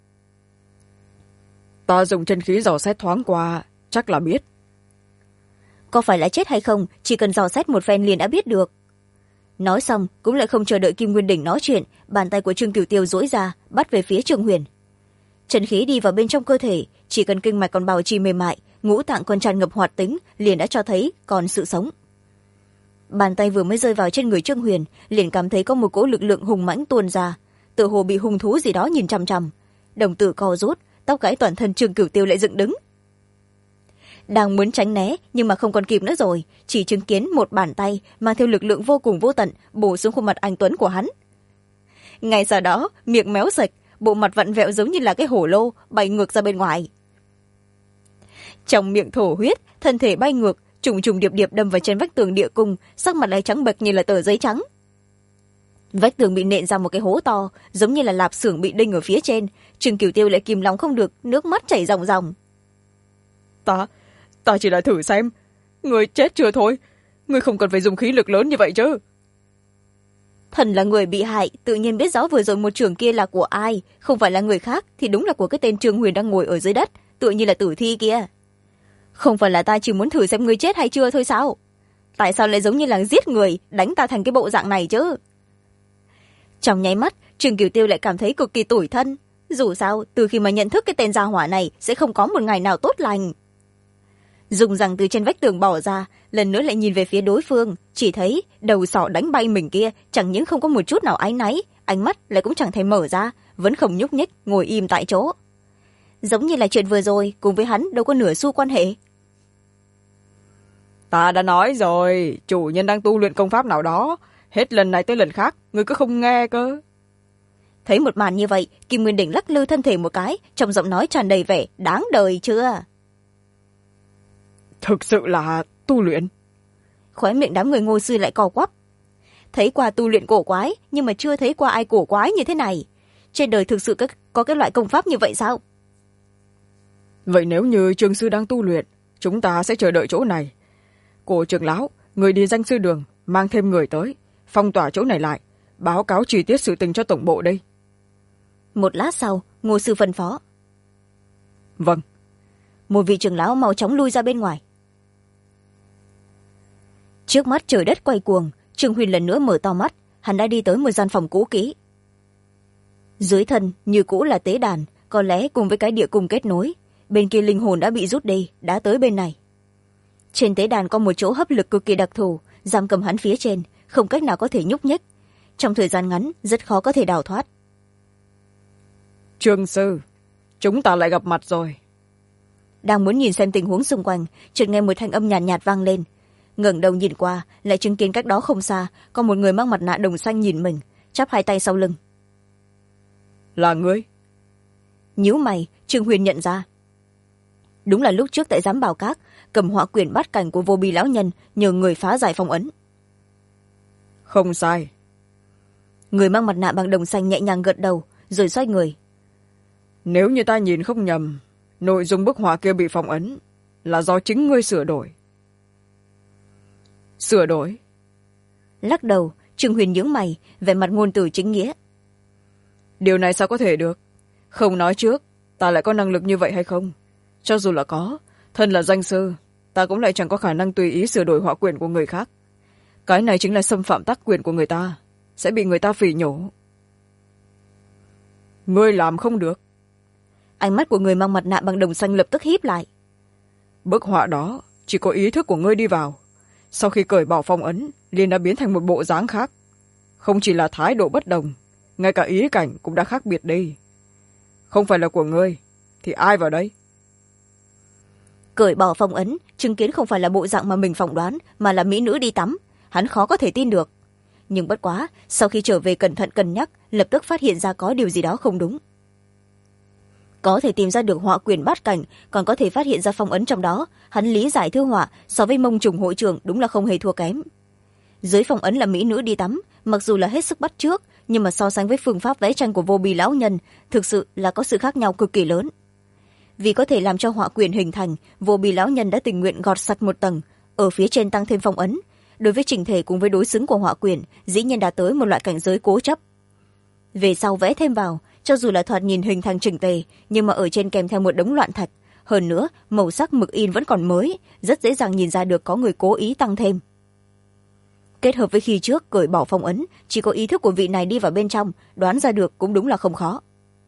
Ta dùng chân khí dò xét thoáng qua, chắc là biết. Có phải là chết hay không, chỉ cần dò xét một phen liền đã biết được. Nói xong, cũng lại không chờ đợi Kim Nguyên Đỉnh nói chuyện, bàn tay của Trương Cửu Tiêu duỗi ra, bắt về phía Trương Huyền. Chân khí đi vào bên trong cơ thể, chỉ cần kinh mạch còn bảo trì mềm mại, ngũ tạng còn tràn ngập hoạt tính, liền đã cho thấy còn sự sống. Bàn tay vừa mới rơi vào trên người Trương Huyền, liền cảm thấy có một cỗ lực lượng hùng mãnh tuôn ra, tựa hồ bị hung thú gì đó nhìn chằm chằm. Đồng tử co rút, tóc gáy toàn thân Trương Cửu Tiêu lại dựng đứng. Đang muốn tránh né, nhưng mà không còn kịp nữa rồi, chỉ chứng kiến một bàn tay mang theo lực lượng vô cùng vô tận bổ xuống khuôn mặt anh tuấn của hắn. Ngay sau đó, miệng méo sạch, bộ mặt vặn vẹo giống như là cái hổ lô bay ngược ra bên ngoài. Trong miệng thổ huyết, thân thể bay ngược, trùng trùng điệp điệp đâm vào trên vách tường địa cung, sắc mặt lại trắng bệch như là tờ giấy trắng. Vách tường bị nện ra một cái hố to, giống như là lạp xưởng bị đinh ở phía trên. Trương Cửu Tiêu lại kìm lòng không được, nước mắt chảy ròng ròng. Ta chỉ là thử xem, người chết chưa thôi, người không cần phải dùng khí lực lớn như vậy chứ. Thần là người bị hại, tự nhiên biết rõ vừa rồi một trường kia là của ai, không phải là người khác thì đúng là của cái tên Trương Huyền đang ngồi ở dưới đất, tựa như là tử thi kia. Không phải là ta chỉ muốn thử xem người chết hay chưa thôi sao? Tại sao lại giống như là giết người, đánh ta thành cái bộ dạng này chứ? Trong nháy mắt, Trương Cửu Tiêu lại cảm thấy cực kỳ tủi thân. Dù sao, từ khi mà nhận thức cái tên gia hỏa này sẽ không có một ngày nào tốt lành. Dùng rằng từ trên vách tường bỏ ra, lần nữa lại nhìn về phía đối phương, chỉ thấy đầu sọ đánh bay mình kia chẳng những không có một chút nào áy náy, ánh mắt lại cũng chẳng thể mở ra, vẫn không nhúc nhích, ngồi im tại chỗ. Giống như là chuyện vừa rồi cùng với hắn đâu có nửa xu quan hệ. Ta đã nói rồi, chủ nhân đang tu luyện công pháp nào đó, hết lần này tới lần khác người cứ không nghe cơ. Thấy một màn như vậy, Kim Nguyên Đỉnh lắc lư thân thể một cái, trong giọng nói tràn đầy vẻ đáng đời chưa. Thực sự là tu luyện. Khóe miệng đám người Ngô sư lại co quắp. Thấy qua tu luyện cổ quái, nhưng mà chưa thấy qua ai cổ quái như thế này. Trên đời thực sự có cái loại công pháp như vậy sao? Vậy nếu như trường sư đang tu luyện, chúng ta sẽ chờ đợi chỗ này. Cổ trưởng lão, người đi danh sư đường, mang thêm người tới, phong tỏa chỗ này lại, báo cáo chi tiết sự tình cho tổng bộ đây. Một lát sau, Ngô sư phân phó. Vâng. Một vị trưởng lão mau chóng lui ra bên ngoài. Trước mắt trời đất quay cuồng, Trương Huyền lần nữa mở to mắt, hắn đã đi tới một gian phòng cũ kỹ. Dưới thân như cũ là tế đàn, có lẽ cùng với cái địa cung kết nối, bên kia linh hồn đã bị rút đi, đã tới bên này. Trên tế đàn có một chỗ hấp lực cực kỳ đặc thù, giam cầm hắn phía trên, không cách nào có thể nhúc nhích. Trong thời gian ngắn rất khó có thể đào thoát. Trương sư, chúng ta lại gặp mặt rồi. Đang muốn nhìn xem tình huống xung quanh, chợt nghe một thanh âm nhàn nhạt vang lên. Ngẩng đầu nhìn qua, lại chứng kiến cách đó không xa có một người mang mặt nạ đồng xanh nhìn mình, chắp hai tay sau lưng. Là ngươi? Nhíu mày, Trương Huyền nhận ra. Đúng là lúc trước tại giám bảo các, cầm họa quyển bắt cảnh của Vô Bi lão nhân, nhờ người phá giải phong ấn. Không sai. Người mang mặt nạ bằng đồng xanh nhẹ nhàng gật đầu, rồi xoay người. Nếu như ta nhìn không nhầm, nội dung bức họa kia bị phong ấn là do chính ngươi sửa đổi. Sửa đổi? Lắc đầu, Trương Huyền nhướng mày, vẻ mặt ngôn từ chính nghĩa. Điều này sao có thể được? Không nói trước, ta lại có năng lực như vậy hay không? Cho dù là có, thân là danh sư, ta cũng lại chẳng có khả năng tùy ý sửa đổi họa quyển của người khác. Cái này chính là xâm phạm tác quyền của người ta, sẽ bị người ta phỉ nhổ. Ngươi làm không được. Ánh mắt của người mang mặt nạ bằng đồng xanh lập tức híp lại. Bức họa đó chỉ có ý thức của ngươi đi vào, sau khi cởi bỏ phong ấn liền đã biến thành một bộ dáng khác. Không chỉ là thái độ bất đồng, ngay cả ý cảnh cũng đã khác biệt đi. Không phải là của ngươi thì ai vào đây? Cởi bỏ phong ấn, chứng kiến không phải là bộ dạng mà mình phỏng đoán, mà là mỹ nữ đi tắm. Hắn khó có thể tin được. Nhưng bất quá, sau khi trở về cẩn thận cân nhắc, lập tức phát hiện ra có điều gì đó không đúng. Có thể tìm ra được họa quyển bát cảnh, còn có thể phát hiện ra phong ấn trong đó, hắn lý giải thư họa so với Mông Trùng hội trưởng đúng là không hề thua kém. Dưới phong ấn là mỹ nữ đi tắm, mặc dù là hết sức bắt chước, nhưng mà so sánh với phương pháp vẽ tranh của Vô Bi lão nhân, thực sự là có sự khác nhau cực kỳ lớn. Vì có thể làm cho họa quyển hình thành, Vô Bi lão nhân đã tình nguyện gọt sạch một tầng, ở phía trên tăng thêm phong ấn. Đối với chỉnh thể cùng với đối xứng của họa quyển, dĩ nhiên đã tới một loại cảnh giới cố chấp. Về sau vẽ thêm vào, cho dù là thoạt nhìn hình thành chỉnh tề, nhưng mà ở trên kèm theo một đống loạn thạch. Hơn nữa, màu sắc mực in vẫn còn mới, rất dễ dàng nhìn ra được có người cố ý tăng thêm. Kết hợp với khi trước cởi bỏ phong ấn, chỉ có ý thức của vị này đi vào bên trong, đoán ra được cũng đúng là không khó.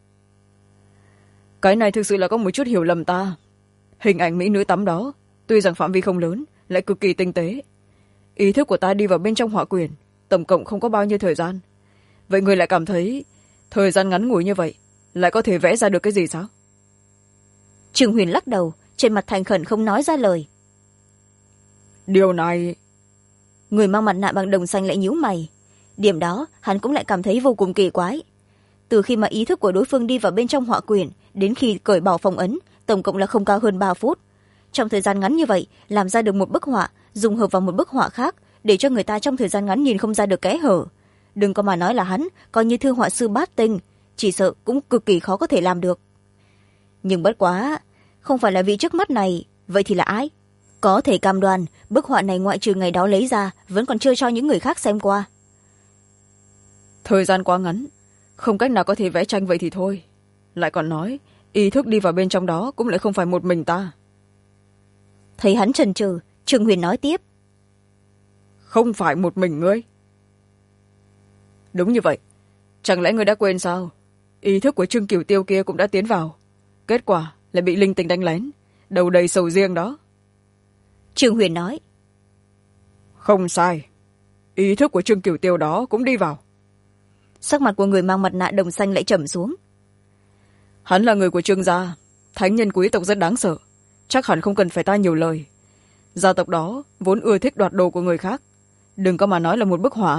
Cái này thực sự là có một chút hiểu lầm ta. Hình ảnh mỹ nữ tắm đó, tuy rằng phạm vi không lớn, lại cực kỳ tinh tế. Ý thức của ta đi vào bên trong họa quyển, tổng cộng không có bao nhiêu thời gian. Vậy người lại cảm thấy thời gian ngắn ngủi như vậy lại có thể vẽ ra được cái gì sao? Trương Huyền lắc đầu, trên mặt thành khẩn không nói ra lời. Điều này... Người mang mặt nạ bằng đồng xanh lại nhíu mày. Điểm đó hắn cũng lại cảm thấy vô cùng kỳ quái. Từ khi mà ý thức của đối phương đi vào bên trong họa quyển đến khi cởi bỏ phong ấn, tổng cộng là không cao hơn 3 phút. Trong thời gian ngắn như vậy, làm ra được một bức họa, dùng hợp vào một bức họa khác, để cho người ta trong thời gian ngắn nhìn không ra được kẽ hở. Đừng có mà nói là hắn, coi như thư họa sư bát tinh, chỉ sợ cũng cực kỳ khó có thể làm được. Nhưng bất quá, không phải là vị trước mắt này, vậy thì là ai? Có thể cam đoan, bức họa này ngoại trừ ngày đó lấy ra, vẫn còn chưa cho những người khác xem qua. Thời gian quá ngắn, không cách nào có thể vẽ tranh vậy thì thôi. Lại còn nói, ý thức đi vào bên trong đó cũng lại không phải một mình ta. Thấy hắn chần chừ, Trương Huyền nói tiếp. Không phải một mình ngươi. Đúng như vậy. Chẳng lẽ ngươi đã quên sao? Ý thức của Trương Cửu Tiêu kia cũng đã tiến vào. Kết quả là bị linh tinh đánh lén, đầu đầy sầu riêng đó. Trương Huyền nói. Không sai. Ý thức của Trương Cửu Tiêu đó cũng đi vào. Sắc mặt của người mang mặt nạ đồng xanh lại trầm xuống. Hắn là người của Trương gia, thánh nhân quý tộc rất đáng sợ. Chắc hẳn không cần phải ta nhiều lời. Gia tộc đó vốn ưa thích đoạt đồ của người khác. Đừng có mà nói là một bức họa,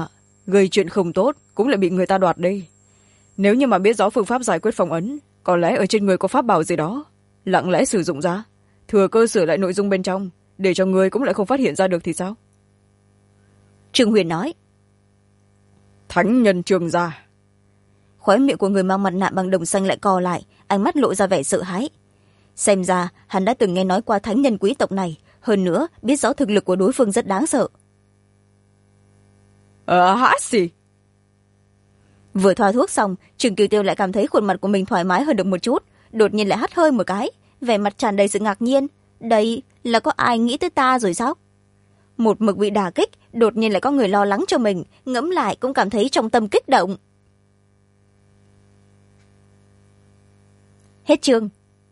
gây chuyện không tốt cũng lại bị người ta đoạt đi. Nếu như mà biết rõ phương pháp giải quyết phong ấn, có lẽ ở trên người có pháp bảo gì đó, lặng lẽ sử dụng ra, thừa cơ sửa lại nội dung bên trong, để cho người cũng lại không phát hiện ra được thì sao? Trương Huyền nói. Thánh nhân Trương gia. Khóe miệng của người mang mặt nạ bằng đồng xanh lại co lại, ánh mắt lộ ra vẻ sợ hãi. Xem ra hắn đã từng nghe nói qua thánh nhân quý tộc này, hơn nữa biết rõ thực lực của đối phương rất đáng sợ. Hả gì? Vừa thoa thuốc xong, Trừng Kiều Tiêu lại cảm thấy khuôn mặt của mình thoải mái hơn được một chút, đột nhiên lại hắt hơi một cái, vẻ mặt tràn đầy sự ngạc nhiên. Đây là có ai nghĩ tới ta rồi sao? Một mực bị đả kích, đột nhiên lại có người lo lắng cho mình, ngẫm lại cũng cảm thấy trong tâm kích động. Hết chương.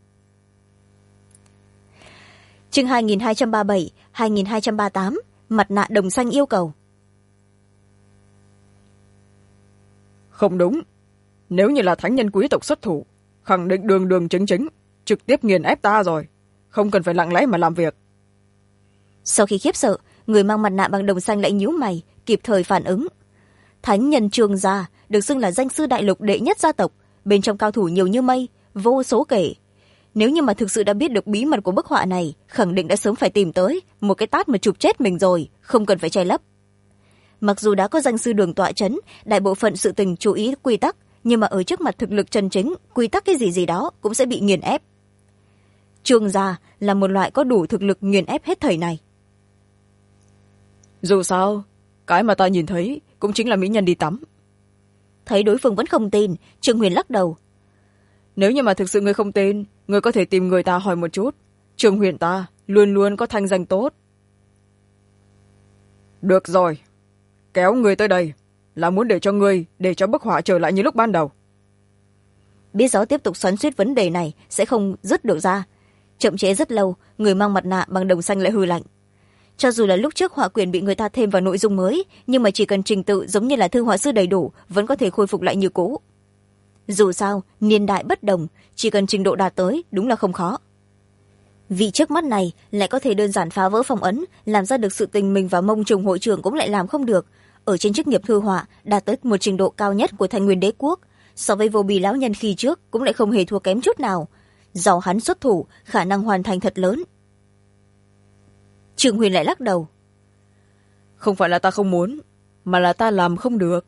Chương 2237, 2238, mặt nạ đồng xanh yêu cầu. Không đúng. Nếu như là thánh nhân quý tộc xuất thủ, khẳng định đường đường chính chính, trực tiếp nghiền ép ta rồi. Không cần phải lặng lẽ mà làm việc. Sau khi khiếp sợ, người mang mặt nạ bằng đồng xanh lại nhíu mày, kịp thời phản ứng. Thánh nhân Trương gia được xưng là danh sư đại lục đệ nhất gia tộc, bên trong cao thủ nhiều như mây, vô số kể. Nếu như mà thực sự đã biết được bí mật của bức họa này, khẳng định đã sớm phải tìm tới một cái tát mà chụp chết mình rồi, không cần phải che lấp. Mặc dù đã có danh sư đường tọa chấn, đại bộ phận sự tình chú ý quy tắc, nhưng mà ở trước mặt thực lực chân chính, quy tắc cái gì gì đó cũng sẽ bị nghiền ép. Trương gia là một loại có đủ thực lực nghiền ép hết thảy này. Dù sao, cái mà ta nhìn thấy cũng chính là mỹ nhân đi tắm. Thấy đối phương vẫn không tin, Trương Huyền lắc đầu. Nếu như mà thực sự người không tin, người có thể tìm người ta hỏi một chút. Trương Huyền ta luôn luôn có thanh danh tốt. Được rồi, kéo người tới đây là muốn để cho bức họa trở lại như lúc ban đầu. Biết rõ tiếp tục xoắn xuýt vấn đề này sẽ không dứt được ra. Chậm chế rất lâu, người mang mặt nạ bằng đồng xanh lại hừ lạnh. Cho dù là lúc trước họa quyển bị người ta thêm vào nội dung mới, nhưng mà chỉ cần trình tự giống như là thư họa sư đầy đủ, vẫn có thể khôi phục lại như cũ. Dù sao, niên đại bất đồng, chỉ cần trình độ đạt tới đúng là không khó. Vị trước mắt này lại có thể đơn giản phá vỡ phong ấn, làm ra được sự tình mình và Mông Trùng hội trưởng cũng lại làm không được. Ở trên chức nghiệp thư họa đạt tới một trình độ cao nhất của Thanh Nguyên Đế quốc, so với Vô Bì lão nhân khi trước cũng lại không hề thua kém chút nào. Do hắn xuất thủ, khả năng hoàn thành thật lớn. Trương Huyền lại lắc đầu. Không phải là ta không muốn, mà là ta làm không được.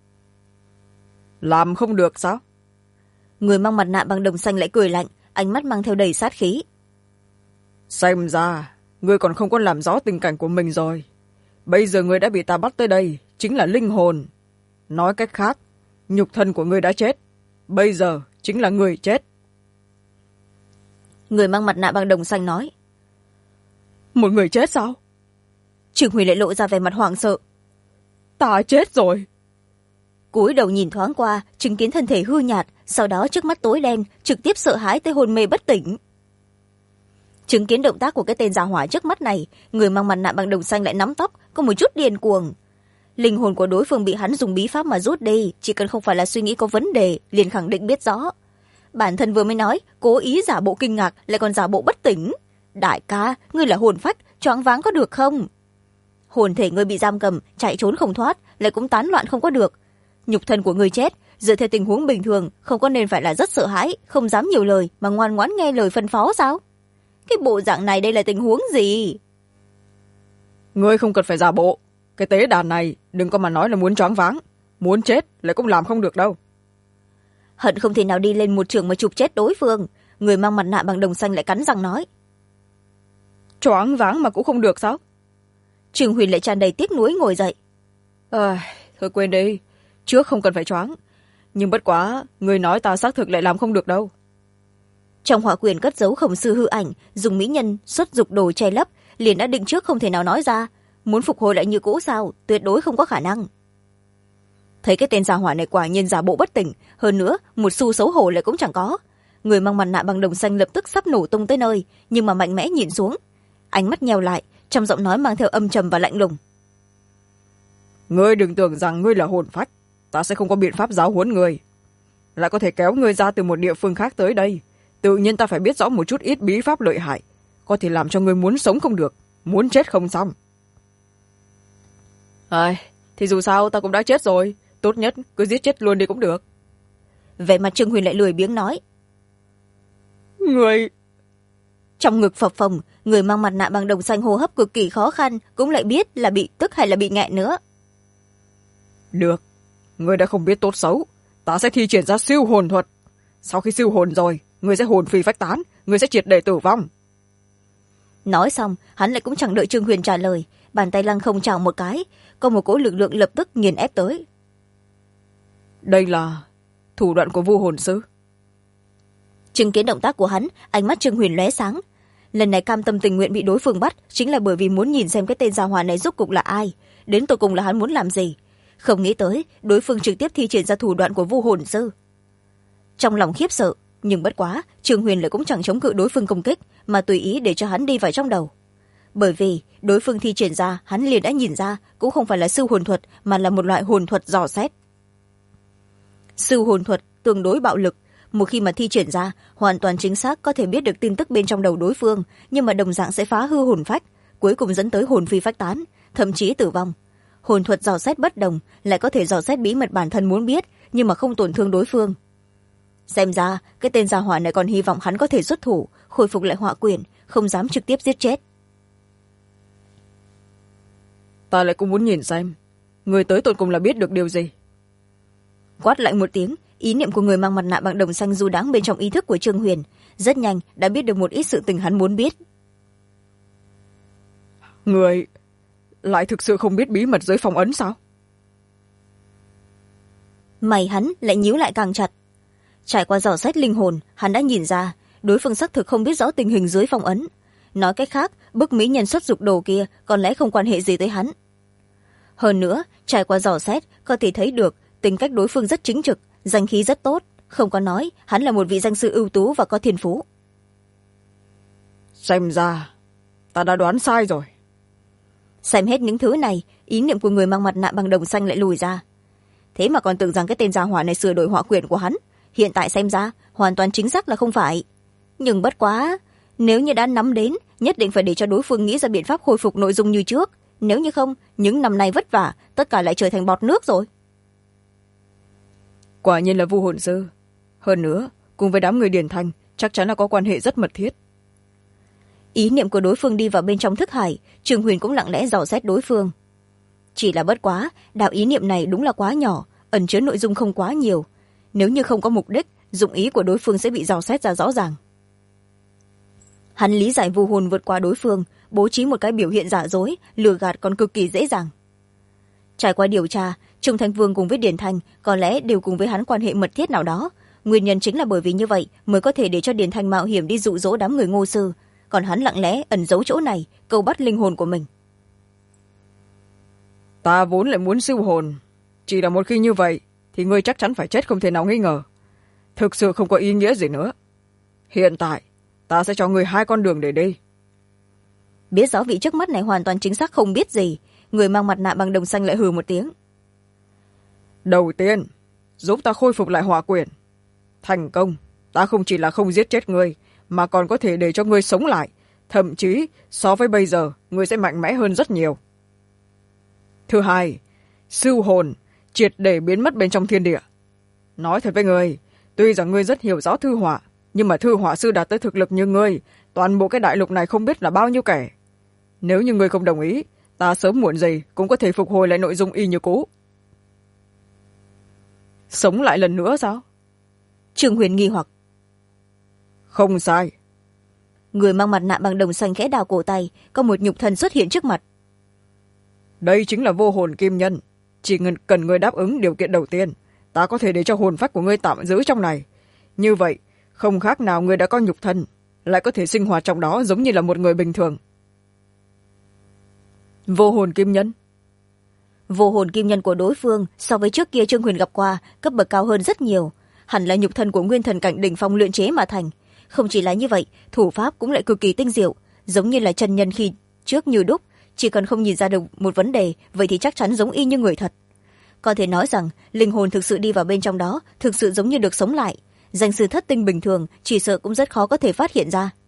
Làm không được sao? Người mang mặt nạ bằng đồng xanh lại cười lạnh, ánh mắt mang theo đầy sát khí. Xem ra, ngươi còn không có làm rõ tình cảnh của mình rồi. Bây giờ ngươi đã bị ta bắt tới đây, chính là linh hồn. Nói cách khác, nhục thân của ngươi đã chết. Bây giờ chính là ngươi chết. Người mang mặt nạ bằng đồng xanh nói. Một người chết sao? Trương Huy lại lộ ra vẻ mặt hoảng sợ. Ta chết rồi. Cúi đầu nhìn thoáng qua, chứng kiến thân thể hư nhạt, sau đó trước mắt tối đen, trực tiếp sợ hãi tới hôn mê bất tỉnh. Chứng kiến động tác của cái tên già hỏa trước mắt này, người mang mặt nạ bằng đồng xanh lại nắm tóc, có một chút điên cuồng. Linh hồn của đối phương bị hắn dùng bí pháp mà rút đi, chỉ cần không phải là suy nghĩ có vấn đề, liền khẳng định biết rõ. Bản thân vừa mới nói, cố ý giả bộ kinh ngạc, lại còn giả bộ bất tỉnh. Đại ca, ngươi là hồn phách, choáng váng có được không? Hồn thể ngươi bị giam cầm, chạy trốn không thoát, lại cũng tán loạn không có được. Nhục thân của ngươi chết, dựa theo tình huống bình thường, không có nên phải là rất sợ hãi, không dám nhiều lời, mà ngoan ngoãn nghe lời phân phó sao? Cái bộ dạng này đây là tình huống gì? Ngươi không cần phải giả bộ. Cái tế đàn này, đừng có mà nói là muốn choáng váng. Muốn chết lại cũng làm không được đâu. Hận không thể nào đi lên một trường mà chụp chết đối phương. Người mang mặt nạ bằng đồng xanh lại cắn răng nói. Choáng váng mà cũng không được sao? Trường Huyền lại tràn đầy tiếc nuối ngồi dậy. Thôi quên đi. Trước không cần phải choáng. Nhưng bất quá, người nói ta xác thực lại làm không được đâu. Trong họa quyển cất giấu khổng sư hư ảnh, dùng mỹ nhân xuất dục đồ che lấp, liền đã định trước không thể nào nói ra. Muốn phục hồi lại như cũ sao, tuyệt đối không có khả năng. Thấy cái tên già hỏa này quả nhiên giả bộ bất tỉnh, hơn nữa một xu xấu hổ lại cũng chẳng có. Người mang mặt nạ bằng đồng xanh lập tức sắp nổ tung tới nơi, nhưng mà mạnh mẽ nhìn xuống, ánh mắt nheo lại, trong giọng nói mang theo âm trầm và lạnh lùng. Ngươi đừng tưởng rằng ngươi là hồn phách, ta sẽ không có biện pháp giáo huấn ngươi. Lại có thể kéo ngươi ra từ một địa phương khác tới đây, tự nhiên ta phải biết rõ một chút ít bí pháp lợi hại, có thể làm cho ngươi muốn sống không được, muốn chết không xong. thì dù sao ta cũng đã chết rồi, tốt nhất cứ giết chết luôn đi cũng được. Vẻ mặt Trương Huyền lại lười biếng nói. Người... Trong ngực phập phồng, người mang mặt nạ bằng đồng xanh hô hấp cực kỳ khó khăn, cũng lại biết là bị tức hay là bị nghẹn nữa. Được, người đã không biết tốt xấu, ta sẽ thi triển ra siêu hồn thuật. Sau khi siêu hồn rồi, người sẽ hồn phi phách tán, người sẽ triệt để tử vong. Nói xong, hắn lại cũng chẳng đợi Trương Huyền trả lời, bàn tay lăng không chào một cái, có một cỗ lực lượng lập tức nghiền ép tới. Đây là thủ đoạn của vu hồn sư. Chứng kiến động tác của hắn, ánh mắt Trương Huyền lóe sáng. Lần này cam tâm tình nguyện bị đối phương bắt chính là bởi vì muốn nhìn xem cái tên gia hỏa này rốt cục là ai, đến tột cùng là hắn muốn làm gì. Không nghĩ tới đối phương trực tiếp thi triển ra thủ đoạn của vu hồn sư. Trong lòng khiếp sợ, nhưng bất quá Trương Huyền lại cũng chẳng chống cự đối phương công kích, mà tùy ý để cho hắn đi vào trong đầu. Bởi vì đối phương thi triển ra, hắn liền đã nhìn ra cũng không phải là siêu hồn thuật, mà là một loại hồn thuật dò xét. Siêu hồn thuật tương đối bạo lực, một khi mà thi triển ra, hoàn toàn chính xác có thể biết được tin tức bên trong đầu đối phương, nhưng mà đồng dạng sẽ phá hư hồn phách, cuối cùng dẫn tới hồn phi phách tán, thậm chí tử vong. Hồn thuật dò xét bất đồng, lại có thể dò xét bí mật bản thân muốn biết, nhưng mà không tổn thương đối phương. Xem ra cái tên gia hỏa này còn hy vọng hắn có thể xuất thủ, khôi phục lại họa quyển, không dám trực tiếp giết chết. Ta lại cũng muốn nhìn xem người tới tột cùng là biết được điều gì. Quát lạnh một tiếng, ý niệm của người mang mặt nạ bằng đồng xanh du đãng bên trong ý thức của Trương Huyền, rất nhanh đã biết được một ít sự tình hắn muốn biết. Người lại thực sự không biết bí mật dưới phong ấn sao? Mày hắn lại nhíu lại càng chặt. Trải qua dò xét linh hồn, hắn đã nhìn ra đối phương xác thực không biết rõ tình hình dưới phong ấn. Nói cách khác, bức mỹ nhân xuất dục đồ kia còn lẽ không quan hệ gì tới hắn. Hơn nữa, trải qua dò xét có thể thấy được tính cách đối phương rất chính trực, danh khí rất tốt, không có nói hắn là một vị danh sư ưu tú và có thiên phú. Xem ra ta đã đoán sai rồi. Xem hết những thứ này, ý niệm của người mang mặt nạ bằng đồng xanh lại lùi ra. Thế mà còn tưởng rằng cái tên gia hỏa này sửa đổi họa quyển của hắn, hiện tại xem ra hoàn toàn chính xác là không phải. Nhưng bất quá, nếu như đã nắm đến, nhất định phải để cho đối phương nghĩ ra biện pháp khôi phục nội dung như trước, nếu như không, những năm nay vất vả tất cả lại trở thành bọt nước rồi. Quả nhiên là vu hồn sư, hơn nữa cùng với đám người Điền Thanh chắc chắn là có quan hệ rất mật thiết. Ý niệm của đối phương đi vào bên trong thức hải, Trương Huyền cũng lặng lẽ dò xét đối phương. Chỉ là bất quá, đạo ý niệm này đúng là quá nhỏ, ẩn chứa nội dung không quá nhiều. Nếu như không có mục đích, dụng ý của đối phương sẽ bị dò xét ra rõ ràng. Hắn lý giải vu hồn vượt qua đối phương, bố trí một cái biểu hiện giả dối, lừa gạt còn cực kỳ dễ dàng. Trải qua điều tra, Trung Thanh Vương cùng với Điền Thanh có lẽ đều cùng với hắn quan hệ mật thiết nào đó. Nguyên nhân chính là bởi vì như vậy mới có thể để cho Điền Thanh mạo hiểm đi dụ dỗ đám người Ngô sư, còn hắn lặng lẽ ẩn giấu chỗ này, câu bắt linh hồn của mình. Ta vốn lại muốn siêu hồn, chỉ là một khi như vậy thì ngươi chắc chắn phải chết không thể nào nghi ngờ, thực sự không có ý nghĩa gì nữa. Hiện tại ta sẽ cho ngươi hai con đường để đi. Biết rõ vị trước mắt này hoàn toàn chính xác không biết gì, người mang mặt nạ bằng đồng xanh lại hừ một tiếng. Đầu tiên, giúp ta khôi phục lại hỏa quyển. Thành công, ta không chỉ là không giết chết ngươi, mà còn có thể để cho ngươi sống lại, thậm chí so với bây giờ ngươi sẽ mạnh mẽ hơn rất nhiều. Thứ hai, siêu hồn triệt để biến mất bên trong thiên địa. Nói thật với ngươi, tuy rằng ngươi rất hiểu rõ thư họa, nhưng mà thư họa sư đạt tới thực lực như ngươi, toàn bộ cái đại lục này không biết là bao nhiêu kẻ. Nếu như ngươi không đồng ý, ta sớm muộn gì cũng có thể phục hồi lại nội dung y như cũ. Sống lại lần nữa sao? Trương Huyền nghi hoặc. Không sai. Người mang mặt nạ bằng đồng xanh khẽ đào cổ tay, có một nhục thân xuất hiện trước mặt. Đây chính là vô hồn kim nhân. Chỉ cần ngươi đáp ứng điều kiện đầu tiên, ta có thể để cho hồn phách của ngươi tạm giữ trong này. Như vậy, không khác nào ngươi đã có nhục thân, lại có thể sinh hoạt trong đó giống như là một người bình thường. Vô hồn kim nhân. Vô hồn kim nhân của đối phương so với trước kia Trương Huyền gặp qua cấp bậc cao hơn rất nhiều, hẳn là nhục thân của nguyên thần cảnh đỉnh phong luyện chế mà thành. Không chỉ là như vậy, thủ pháp cũng lại cực kỳ tinh diệu, giống như là chân nhân khi trước như đúc, chỉ cần không nhìn ra được một vấn đề, vậy thì chắc chắn giống y như người thật. Có thể nói rằng linh hồn thực sự đi vào bên trong đó, thực sự giống như được sống lại. Danh sư thất tinh bình thường chỉ sợ cũng rất khó có thể phát hiện ra.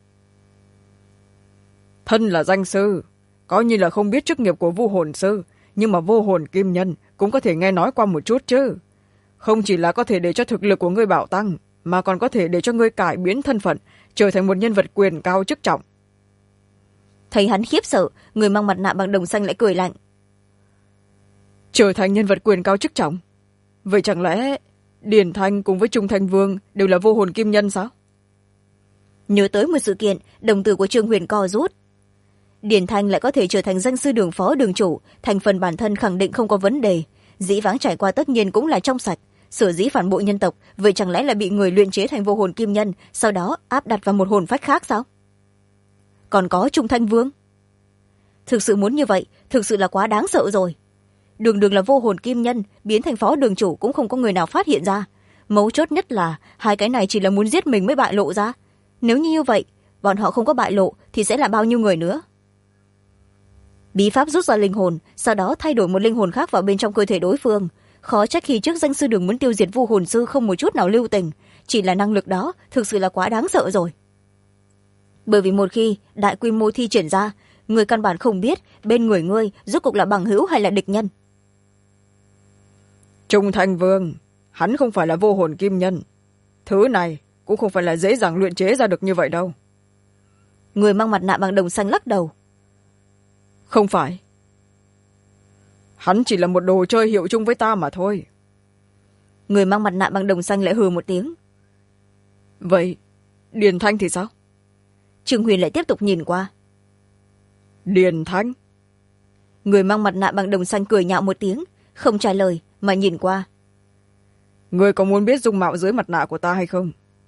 Thân là danh sư, coi như là không biết chức nghiệp của vu hồn sư, nhưng mà vô hồn kim nhân cũng có thể nghe nói qua một chút chứ. Không chỉ là có thể để cho thực lực của ngươi bạo tăng, mà còn có thể để cho ngươi cải biến thân phận, trở thành một nhân vật quyền cao chức trọng. Thấy hắn khiếp sợ, người mang mặt nạ bằng đồng xanh lại cười lạnh. Trở thành nhân vật quyền cao chức trọng? Vậy chẳng lẽ Điền Thanh cùng với Trung Thanh Vương đều là vô hồn kim nhân sao? Nhớ tới một sự kiện, đồng tử của Trương Huyền co rút. Điền Thanh lại có thể trở thành danh sư đường phó đường chủ, thành phần bản thân khẳng định không có vấn đề. Dĩ vãng trải qua tất nhiên cũng là trong sạch. Sở dĩ phản bội nhân tộc, vậy chẳng lẽ là bị người luyện chế thành vô hồn kim nhân, sau đó áp đặt vào một hồn phách khác sao? Còn có Trung Thanh Vương. Thực sự muốn như vậy, thực sự là quá đáng sợ rồi. Đường đường là vô hồn kim nhân, biến thành phó đường chủ cũng không có người nào phát hiện ra. Mấu chốt nhất là hai cái này chỉ là muốn giết mình mới bại lộ ra. Nếu như vậy, bọn họ không có bại lộ thì sẽ là bao nhiêu người nữa? Bí pháp rút ra linh hồn, sau đó thay đổi một linh hồn khác vào bên trong cơ thể đối phương. Khó trách khi trước danh sư đường muốn tiêu diệt vu hồn sư không một chút nào lưu tình. Chỉ là năng lực đó thực sự là quá đáng sợ rồi. Bởi vì một khi đại quy mô thi triển ra, người căn bản không biết bên người ngươi rốt cuộc là bằng hữu hay là địch nhân. Trung Thanh Vương, hắn không phải là vô hồn kim nhân. Thứ này cũng không phải là dễ dàng luyện chế ra được như vậy đâu. Người mang mặt nạ bằng đồng xanh lắc đầu. Không phải. Hắn chỉ là một đồ chơi hiệu chung với ta mà thôi. Người mang mặt nạ bằng đồng xanh lại hừ một tiếng. Vậy Điền Thanh thì sao? Trương Huyền lại tiếp tục nhìn qua. Điền Thanh? Người mang mặt nạ bằng đồng xanh cười nhạo một tiếng, không trả lời mà nhìn qua. Người có muốn biết dung mạo dưới mặt nạ của ta hay không?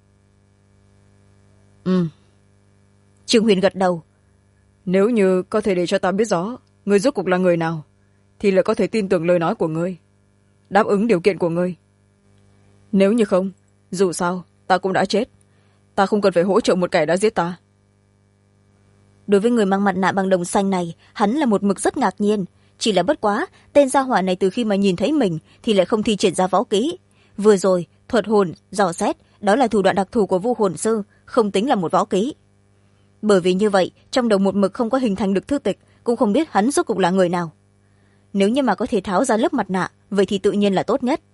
Trương Huyền gật đầu. Nếu như có thể để cho ta biết rõ người rốt cuộc là người nào, thì lại có thể tin tưởng lời nói của ngươi, đáp ứng điều kiện của ngươi. Nếu như không, dù sao ta cũng đã chết, ta không cần phải hỗ trợ một kẻ đã giết ta. Đối với người mang mặt nạ bằng đồng xanh này, hắn là một mực rất ngạc nhiên. Chỉ là bất quá, tên gia hỏa này từ khi mà nhìn thấy mình thì lại không thi triển ra võ kỹ. Vừa rồi thuật hồn dò xét, đó là thủ đoạn đặc thù của vu hồn sư, không tính là một võ kỹ. Bởi vì như vậy, trong đầu một mực không có hình thành được thư tịch, cũng không biết hắn rốt cuộc là người nào. Nếu như mà có thể tháo ra lớp mặt nạ, vậy thì tự nhiên là tốt nhất.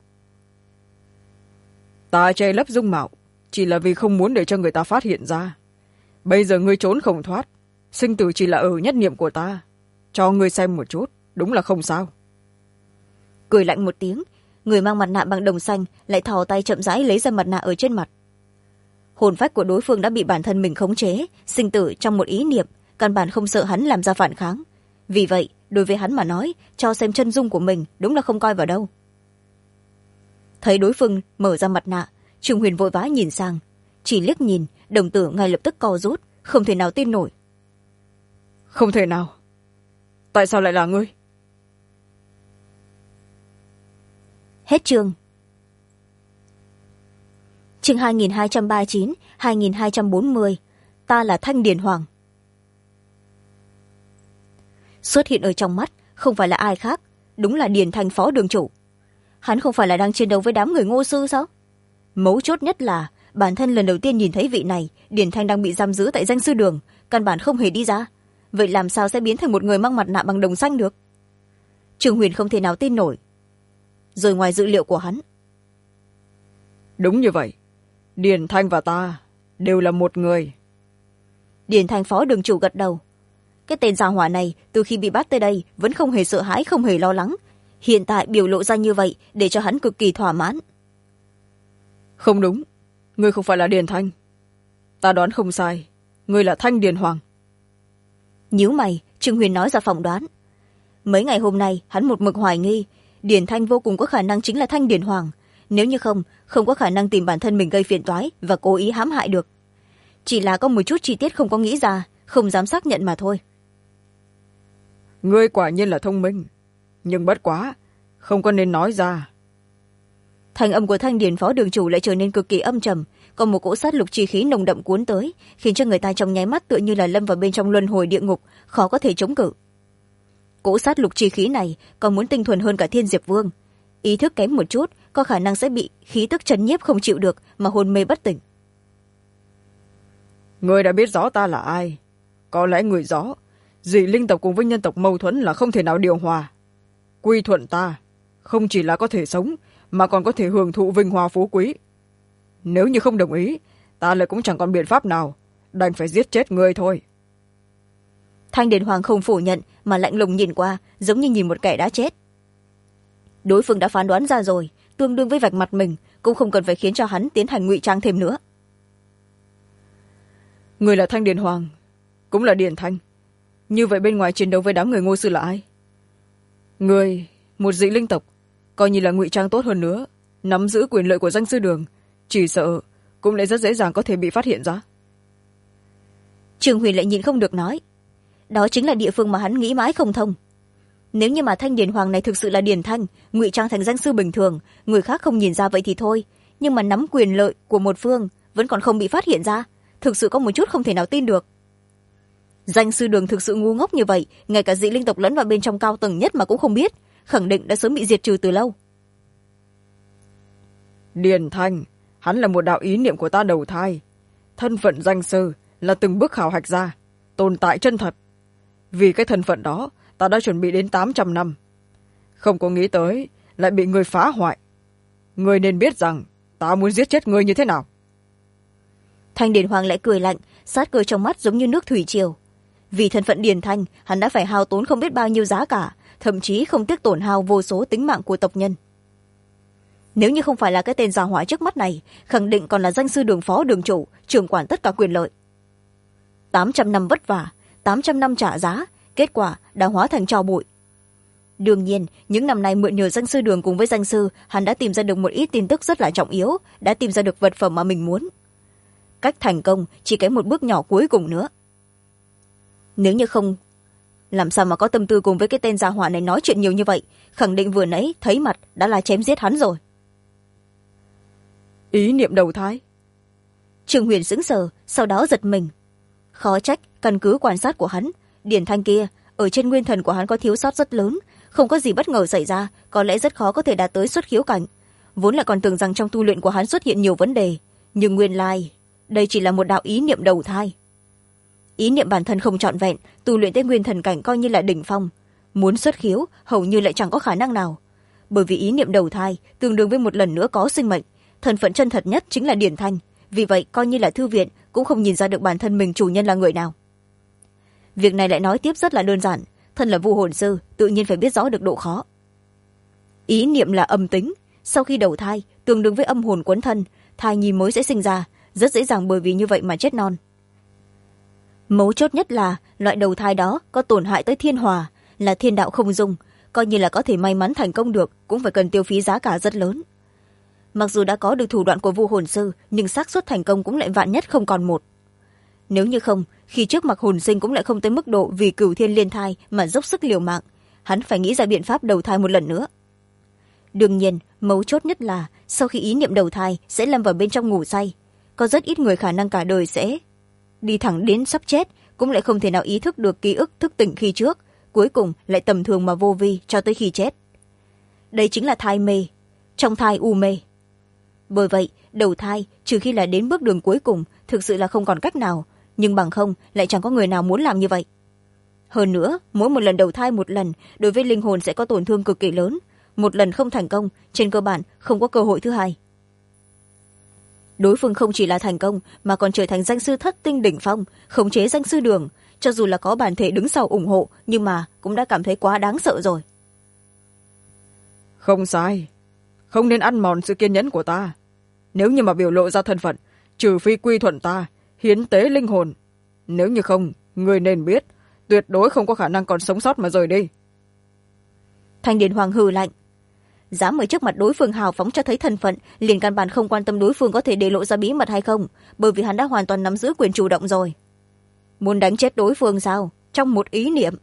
Ta che lấp dung mạo chỉ là vì không muốn để cho người ta phát hiện ra. Bây giờ ngươi trốn không thoát, sinh tử chỉ là ở nhất niệm của ta. Cho ngươi xem một chút, đúng là không sao. Cười lạnh một tiếng, người mang mặt nạ bằng đồng xanh lại thò tay chậm rãi lấy ra mặt nạ ở trên mặt. Hồn phách của đối phương đã bị bản thân mình khống chế, sinh tử trong một ý niệm, căn bản không sợ hắn làm ra phản kháng. Vì vậy, đối với hắn mà nói, cho xem chân dung của mình đúng là không coi vào đâu. Thấy đối phương mở ra mặt nạ, Trương Huyền vội vã nhìn sang, chỉ liếc nhìn, đồng tử ngay lập tức co rút, không thể nào tin nổi. Không thể nào. Tại sao lại là ngươi? Hết chương. Chương 2239, 2240. Ta là Thanh Điền Hoàng. Xuất hiện ở trong mắt không phải là ai khác, đúng là Điền Thanh phó đường chủ. Hắn không phải là đang chiến đấu với đám người Ngô sư sao? Mấu chốt nhất là bản thân lần đầu tiên nhìn thấy vị này, Điền Thanh đang bị giam giữ tại danh sư đường, căn bản không hề đi ra. Vậy làm sao sẽ biến thành một người mang mặt nạ bằng đồng xanh được? Trương Huyền không thể nào tin nổi. Rồi ngoài dự liệu của hắn. Đúng như vậy, Điền Thanh và ta đều là một người. Điền Thanh phó đường chủ gật đầu. Cái tên gia hỏa này từ khi bị bắt tới đây vẫn không hề sợ hãi, không hề lo lắng. Hiện tại biểu lộ ra như vậy để cho hắn cực kỳ thỏa mãn. Không đúng, ngươi không phải là Điền Thanh. Ta đoán không sai, ngươi là Thanh Điền Hoàng. Nhíu mày, Trương Huyền nói ra phỏng đoán. Mấy ngày hôm nay hắn một mực hoài nghi Điền Thanh vô cùng có khả năng chính là Thanh Điền Hoàng. Nếu như không có khả năng tìm bản thân mình gây phiền toái và cố ý hãm hại được. Chỉ là có một chút chi tiết không có nghĩ ra, không dám xác nhận mà thôi. Ngươi quả nhiên là thông minh, nhưng bất quá không có nên nói ra. Thanh âm của Thanh Điền phó đường chủ lại trở nên cực kỳ âm trầm, còn một cỗ sát lục chi khí nồng đậm cuốn tới, khiến cho người ta trong nháy mắt tựa như là lâm vào bên trong luân hồi địa ngục, khó có thể chống cự. Cỗ sát lục chi khí này còn muốn tinh thuần hơn cả Thiên Diệp Vương, ý thức kém một chút có khả năng sẽ bị khí tức chấn nhiếp không chịu được mà hôn mê bất tỉnh. Ngươi đã biết rõ ta là ai, có lẽ người rõ dị linh tộc cùng với nhân tộc mâu thuẫn là không thể nào điều hòa. quy thuận ta không chỉ là có thể sống mà còn có thể hưởng thụ vinh hoa phú quý. Nếu như không đồng ý, ta lại cũng chẳng còn biện pháp nào, đành phải giết chết ngươi thôi. Thanh Điền Hoàng không phủ nhận mà lạnh lùng nhìn qua, giống như nhìn một kẻ đã chết. Đối phương đã phán đoán ra rồi, tương đương với vạch mặt mình, cũng không cần phải khiến cho hắn tiến hành ngụy trang thêm nữa. Người là Thanh Điền Hoàng, cũng là Điền Thanh. Như vậy bên ngoài chiến đấu với đám người Ngô sư là ai? Người, một dị linh tộc, coi như là ngụy trang tốt hơn nữa, nắm giữ quyền lợi của danh sư đường, chỉ sợ cũng lại rất dễ dàng có thể bị phát hiện ra. Trường Huyền lại nhịn không được nói, đó chính là địa phương mà hắn nghĩ mãi không thông. Nếu như mà Thanh Điền Hoàng này thực sự là Điền Thanh, ngụy trang thành danh sư bình thường, người khác không nhìn ra vậy thì thôi, nhưng mà nắm quyền lợi của một phương vẫn còn không bị phát hiện ra, thực sự có một chút không thể nào tin được. Danh sư đường thực sự ngu ngốc như vậy, ngay cả dị linh tộc lẫn vào bên trong cao tầng nhất mà cũng không biết, khẳng định đã sớm bị diệt trừ từ lâu. Điền Thanh, hắn là một đạo ý niệm của ta đầu thai, thân phận danh sư là từng bước khảo hạch ra, tồn tại chân thật. Vì cái thân phận đó ta đã chuẩn bị đến 800 năm, không có nghĩ tới lại bị người phá hoại. Người nên biết rằng ta muốn giết chết người như thế nào. Thanh Điền Hoàng lại cười lạnh, sát cơ trong mắt giống như nước thủy triều. Vì thân phận Điền Thanh, hắn đã phải hao tốn không biết bao nhiêu giá cả, thậm chí không tiếc tổn hao vô số tính mạng của tộc nhân. Nếu như không phải là cái tên già hỏa trước mắt này, khẳng định còn là danh sư đường phó đường chủ, trưởng quản tất cả quyền lợi. 800 năm vất vả, 800 năm trả giá, kết quả đã hóa thành tro bụi. Đương nhiên, những năm nay mượn nhờ danh sư đường cùng với danh sư, hắn đã tìm ra được một ít tin tức rất là trọng yếu, đã tìm ra được vật phẩm mà mình muốn. Cách thành công chỉ kém một bước nhỏ cuối cùng nữa. Nếu như không, làm sao mà có tâm tư cùng với cái tên gia hỏa này nói chuyện nhiều như vậy, khẳng định vừa nãy thấy mặt đã là chém giết hắn rồi. Ý niệm đầu thai. Trường Huyền sững sờ, sau đó giật mình. Khó trách, căn cứ quan sát của hắn, Điền Thanh kia ở trên nguyên thần của hắn có thiếu sót rất lớn, không có gì bất ngờ xảy ra, có lẽ rất khó có thể đạt tới xuất khiếu cảnh. Vốn là còn tưởng rằng trong tu luyện của hắn xuất hiện nhiều vấn đề, nhưng nguyên lai đây chỉ là một đạo ý niệm đầu thai. Ý niệm bản thân không trọn vẹn, tu luyện tới nguyên thần cảnh coi như là đỉnh phong, muốn xuất khiếu hầu như lại chẳng có khả năng nào. Bởi vì ý niệm đầu thai tương đương với một lần nữa có sinh mệnh, thân phận chân thật nhất chính là Điền Thanh, vì vậy coi như là thư viện cũng không nhìn ra được bản thân mình chủ nhân là người nào. Việc này lại nói tiếp rất là đơn giản, thân là vu hồn sư tự nhiên phải biết rõ được độ khó. Ý niệm là âm tính, sau khi đầu thai tương đương với âm hồn quấn thân, thai nhi mới sẽ sinh ra, rất dễ dàng bởi vì như vậy mà chết non. Mấu chốt nhất là loại đầu thai đó có tổn hại tới thiên hòa, là thiên đạo không dung, coi như là có thể may mắn thành công được cũng phải cần tiêu phí giá cả rất lớn. Mặc dù đã có được thủ đoạn của vu hồn sư, nhưng xác suất thành công cũng lại vạn nhất không còn một. Nếu như không, khi trước mặt hồn sinh cũng lại không tới mức độ vì cửu thiên liên thai mà dốc sức liều mạng, hắn phải nghĩ ra biện pháp đầu thai một lần nữa. Đương nhiên, mấu chốt nhất là sau khi ý niệm đầu thai sẽ lâm vào bên trong ngủ say, có rất ít người khả năng cả đời sẽ đi thẳng đến sắp chết, cũng lại không thể nào ý thức được ký ức thức tỉnh khi trước, cuối cùng lại tầm thường mà vô vi cho tới khi chết. Đây chính là thai mê, trong thai u mê. Bởi vậy, đầu thai trừ khi là đến bước đường cuối cùng thực sự là không còn cách nào, nhưng bằng không lại chẳng có người nào muốn làm như vậy. Hơn nữa, mỗi một lần đầu thai một lần đối với linh hồn sẽ có tổn thương cực kỳ lớn, một lần không thành công trên cơ bản không có cơ hội thứ hai. Đối phương không chỉ là thành công mà còn trở thành danh sư thất tinh đỉnh phong, khống chế danh sư đường, cho dù là có bản thể đứng sau ủng hộ nhưng mà cũng đã cảm thấy quá đáng sợ rồi. Không sai, không nên ăn mòn sự kiên nhẫn của ta. Nếu như mà biểu lộ ra thân phận, trừ phi quy thuận ta, hiến tế linh hồn. Nếu như không, người nên biết, tuyệt đối không có khả năng còn sống sót mà rời đi. Thanh Điền Hoàng hừ lạnh. Dám ở trước mặt đối phương hào phóng cho thấy thân phận, liền căn bản không quan tâm đối phương có thể để lộ ra bí mật hay không, bởi vì hắn đã hoàn toàn nắm giữ quyền chủ động rồi. Muốn đánh chết đối phương sao? Trong một ý niệm.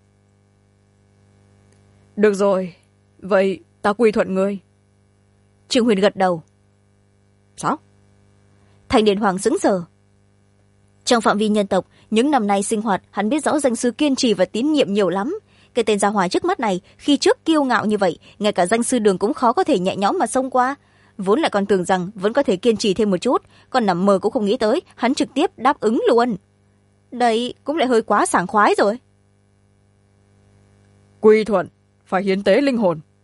Được rồi, vậy ta quy thuận ngươi. Trương Huyền gật đầu. Sao? Thanh Điền Hoàng sững sờ. Trong phạm vi nhân tộc, những năm nay sinh hoạt, hắn biết rõ danh sư kiên trì và tín nhiệm nhiều lắm. Cái tên gia hỏa trước mắt này, khi trước kiêu ngạo như vậy, ngay cả danh sư đường cũng khó có thể nhẹ nhõm mà xông qua. Vốn lại còn tưởng rằng vẫn có thể kiên trì thêm một chút, còn nằm mơ cũng không nghĩ tới, hắn trực tiếp đáp ứng luôn. Đây cũng lại hơi quá sảng khoái rồi. Quy thuận, phải hiến tế linh hồn,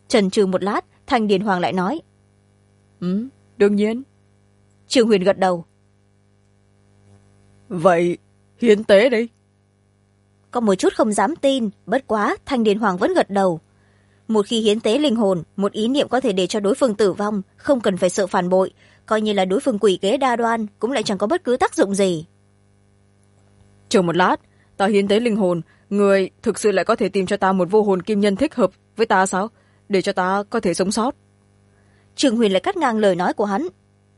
chần chừ một lát, Thanh Điền Hoàng lại nói. Đương nhiên. Trương Huyền gật đầu. Vậy hiến tế đi. Có một chút không dám tin, bất quá Thanh Điền Hoàng vẫn gật đầu. Một khi hiến tế linh hồn, một ý niệm có thể để cho đối phương tử vong, không cần phải sợ phản bội, coi như là đối phương quỷ kế đa đoan, cũng lại chẳng có bất cứ tác dụng gì. Chờ một lát, ta hiến tế linh hồn, người thực sự lại có thể tìm cho ta một vô hồn kim nhân thích hợp với ta sao, để cho ta có thể sống sót? Trương Huyền lại cắt ngang lời nói của hắn.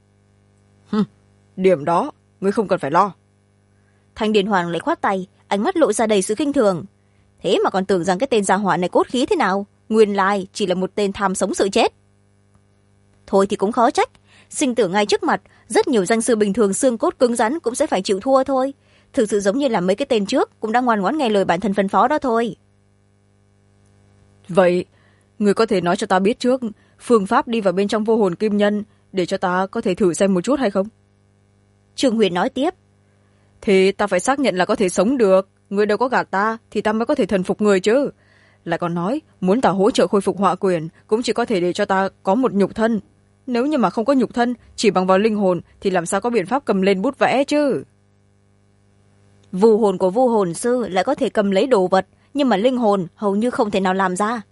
Điểm đó ngươi không cần phải lo. Thanh Điền Hoàng lại khoát tay, ánh mắt lộ ra đầy sự khinh thường. Thế mà còn tưởng rằng cái tên gia hỏa này cốt khí thế nào, nguyên lai chỉ là một tên tham sống sợ chết. Thôi thì cũng khó trách, sinh tử ngay trước mặt, rất nhiều danh sư bình thường xương cốt cứng rắn cũng sẽ phải chịu thua thôi. Thực sự giống như là mấy cái tên trước cũng đang ngoan ngoãn nghe lời bản thân phân phó đó thôi. Vậy người có thể nói cho ta biết trước phương pháp đi vào bên trong vô hồn kim nhân, để cho ta có thể thử xem một chút hay không? Trương Huyền nói tiếp. Thì ta phải xác nhận là có thể sống được, người đâu có gạt ta thì ta mới có thể thần phục người chứ. Lại còn nói muốn ta hỗ trợ khôi phục họa quyền cũng chỉ có thể để cho ta có một nhục thân. Nếu như mà không có nhục thân, chỉ bằng vào linh hồn thì làm sao có biện pháp cầm lên bút vẽ chứ? Vu hồn của vu hồn sư lại có thể cầm lấy đồ vật, nhưng mà linh hồn hầu như không thể nào làm ra.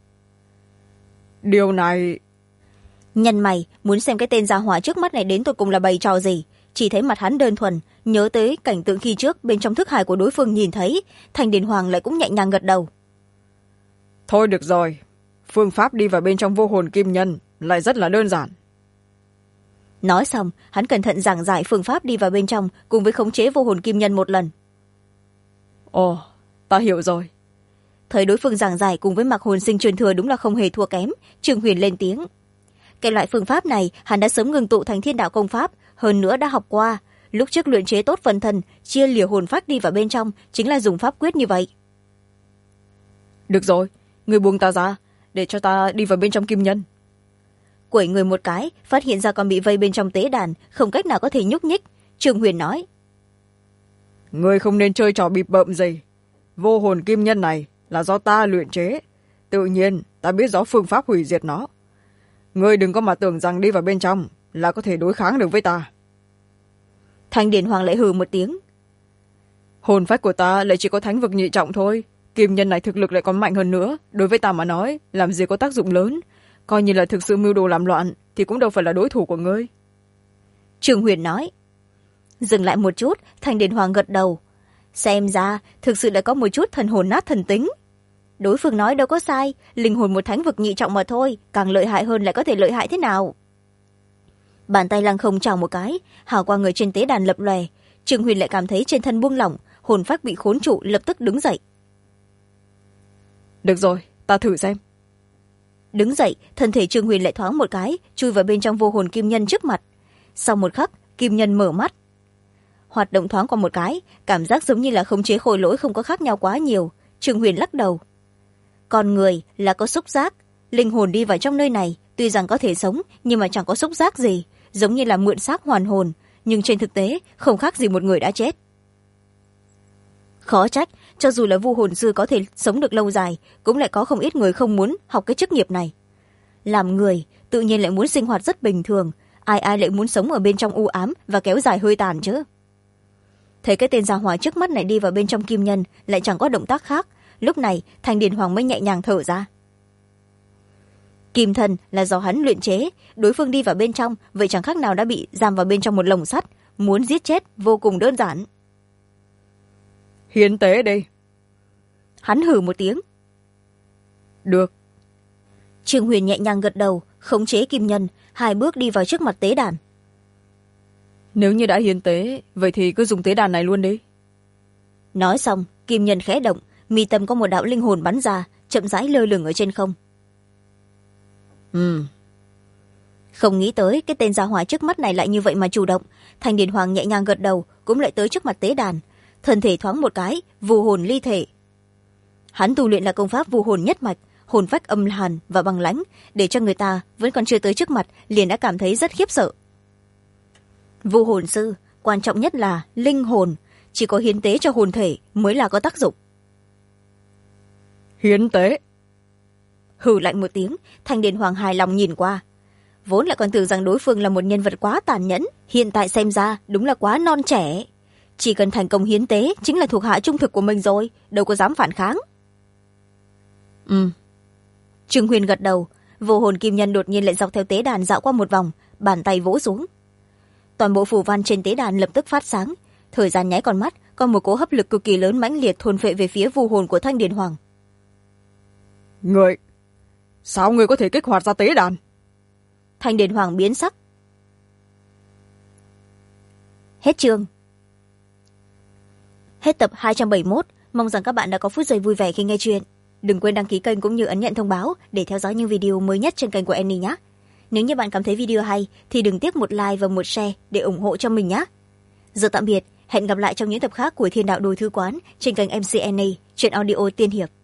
Điều này... Nhân mày muốn xem cái tên gia hỏa trước mắt này đến tột cùng là bày trò gì. Chỉ thấy mặt hắn đơn thuần, nhớ tới cảnh tượng khi trước bên trong thức hải của đối phương nhìn thấy, Thanh Điền Hoàng lại cũng nhẹ nhàng gật đầu. Thôi được rồi, phương pháp đi vào bên trong vô hồn kim nhân lại rất là đơn giản. Nói xong, hắn cẩn thận giảng giải phương pháp đi vào bên trong cùng với khống chế vô hồn kim nhân một lần. Ồ, ta hiểu rồi. Thấy đối phương giảng giải cùng với mặc hồn sinh truyền thừa đúng là không hề thua kém, Trương Huyền lên tiếng. Cái loại phương pháp này hắn đã sớm ngừng tụ thành thiên đạo công pháp, hơn nữa đã học qua. Lúc trước luyện chế tốt phần thân, chia lìa hồn phách đi vào bên trong, chính là dùng pháp quyết như vậy. Được rồi, người buông ta ra, để cho ta đi vào bên trong kim nhân. Quẩy người một cái, phát hiện ra còn bị vây bên trong tế đàn, không cách nào có thể nhúc nhích. Trương Huyền nói. Người không nên chơi trò bịp bợm gì. Vô hồn kim nhân này là do ta luyện chế. Tự nhiên, ta biết rõ phương pháp hủy diệt nó. Người đừng có mà tưởng rằng đi vào bên trong là có thể đối kháng được với ta. Thanh Điền Hoàng lại hừ một tiếng. Hồn phách của ta lại chỉ có thánh vực nhị trọng thôi. Kim nhân này thực lực lại còn mạnh hơn nữa. Đối với ta mà nói, làm gì có tác dụng lớn. Coi như là thực sự mưu đồ làm loạn thì cũng đâu phải là đối thủ của ngươi. Trương Huyền nói. Dừng lại một chút, Thanh Điền Hoàng gật đầu. Xem ra thực sự đã có một chút thần hồn nát thần tính. Đối phương nói đâu có sai, linh hồn một thánh vực nhị trọng mà thôi, càng lợi hại hơn lại có thể lợi hại thế nào? Bàn tay lăng không chào một cái, hào quang người trên tế đàn lập lòe. Trương Huyền lại cảm thấy trên thân buông lỏng, hồn phách bị khốn trụ lập tức đứng dậy. Được rồi, ta thử xem. Đứng dậy, thân thể Trương Huyền lại thoáng một cái, chui vào bên trong vô hồn kim nhân trước mặt. Sau một khắc, kim nhân mở mắt. Hoạt động thoáng qua một cái, cảm giác giống như là khống chế khối lỗi không có khác nhau quá nhiều. Trương Huyền lắc đầu. Con người là có xúc giác, linh hồn đi vào trong nơi này, tuy rằng có thể sống nhưng mà chẳng có xúc giác gì, giống như là mượn xác hoàn hồn, nhưng trên thực tế không khác gì một người đã chết. Khó trách, cho dù là vu hồn sư có thể sống được lâu dài, cũng lại có không ít người không muốn học cái chức nghiệp này. Làm người, tự nhiên lại muốn sinh hoạt rất bình thường, ai ai lại muốn sống ở bên trong u ám và kéo dài hơi tàn chứ. Thấy cái tên gia hỏa trước mắt này đi vào bên trong kim nhân, lại chẳng có động tác khác, lúc này Thanh Điền Hoàng mới nhẹ nhàng thở ra. Kim thân là do hắn luyện chế, đối phương đi vào bên trong, vậy chẳng khác nào đã bị giam vào bên trong một lồng sắt, muốn giết chết vô cùng đơn giản. Hiến tế đi. Hắn hừ một tiếng. Được. Trương Huyền nhẹ nhàng gật đầu, khống chế kim nhân, 2 bước đi vào trước mặt tế đàn. Nếu như đã hiến tế, vậy thì cứ dùng tế đàn này luôn đi. Nói xong, kim nhân khẽ động, mi tâm có một đạo linh hồn bắn ra, chậm rãi lơ lửng ở trên không. Không nghĩ tới cái tên gia hỏa trước mắt này lại như vậy mà chủ động. Thanh Điền Hoàng nhẹ nhàng gật đầu, cũng lại tới trước mặt tế đàn, thân thể thoáng một cái, vu hồn ly thể. Hắn tu luyện là công pháp vu hồn nhất mạch, hồn phách âm hàn và băng lãnh, để cho người ta vẫn còn chưa tới trước mặt liền đã cảm thấy rất khiếp sợ. Vu hồn sư quan trọng nhất là linh hồn, chỉ có hiến tế cho hồn thể mới là có tác dụng. Hiến tế. hừ lạnh một tiếng. Thanh Điền Hoàng hài lòng nhìn qua, vốn lại còn tưởng rằng đối phương là một nhân vật quá tàn nhẫn, hiện tại xem ra đúng là quá non trẻ. Chỉ cần thành công hiến tế chính là thuộc hạ trung thực của mình rồi, đâu có dám phản kháng. Trương Huyền gật đầu. Vô hồn kim nhân đột nhiên lại dọc theo tế đàn dạo qua một vòng, bàn tay vỗ xuống. Toàn bộ phù văn trên tế đàn lập tức phát sáng. Thời gian nháy con mắt, có một cỗ hấp lực cực kỳ lớn mãnh liệt thôn phệ về phía vu hồn của Thanh Điền Hoàng. Người, sao người có thể kích hoạt ra tế đàn? Thanh Điền Hoàng biến sắc. Hết chương. Hết tập 271. Mong rằng các bạn đã có phút giây vui vẻ khi nghe chuyện. Đừng quên đăng ký kênh cũng như ấn nhận thông báo để theo dõi những video mới nhất trên kênh của Annie nhé. Nếu như bạn cảm thấy video hay thì đừng tiếc một like và một share để ủng hộ cho mình nhé. Giờ tạm biệt, hẹn gặp lại trong những tập khác của Thiên Đạo Đồi Thư Quán trên kênh MC Annie, truyện audio tiên hiệp.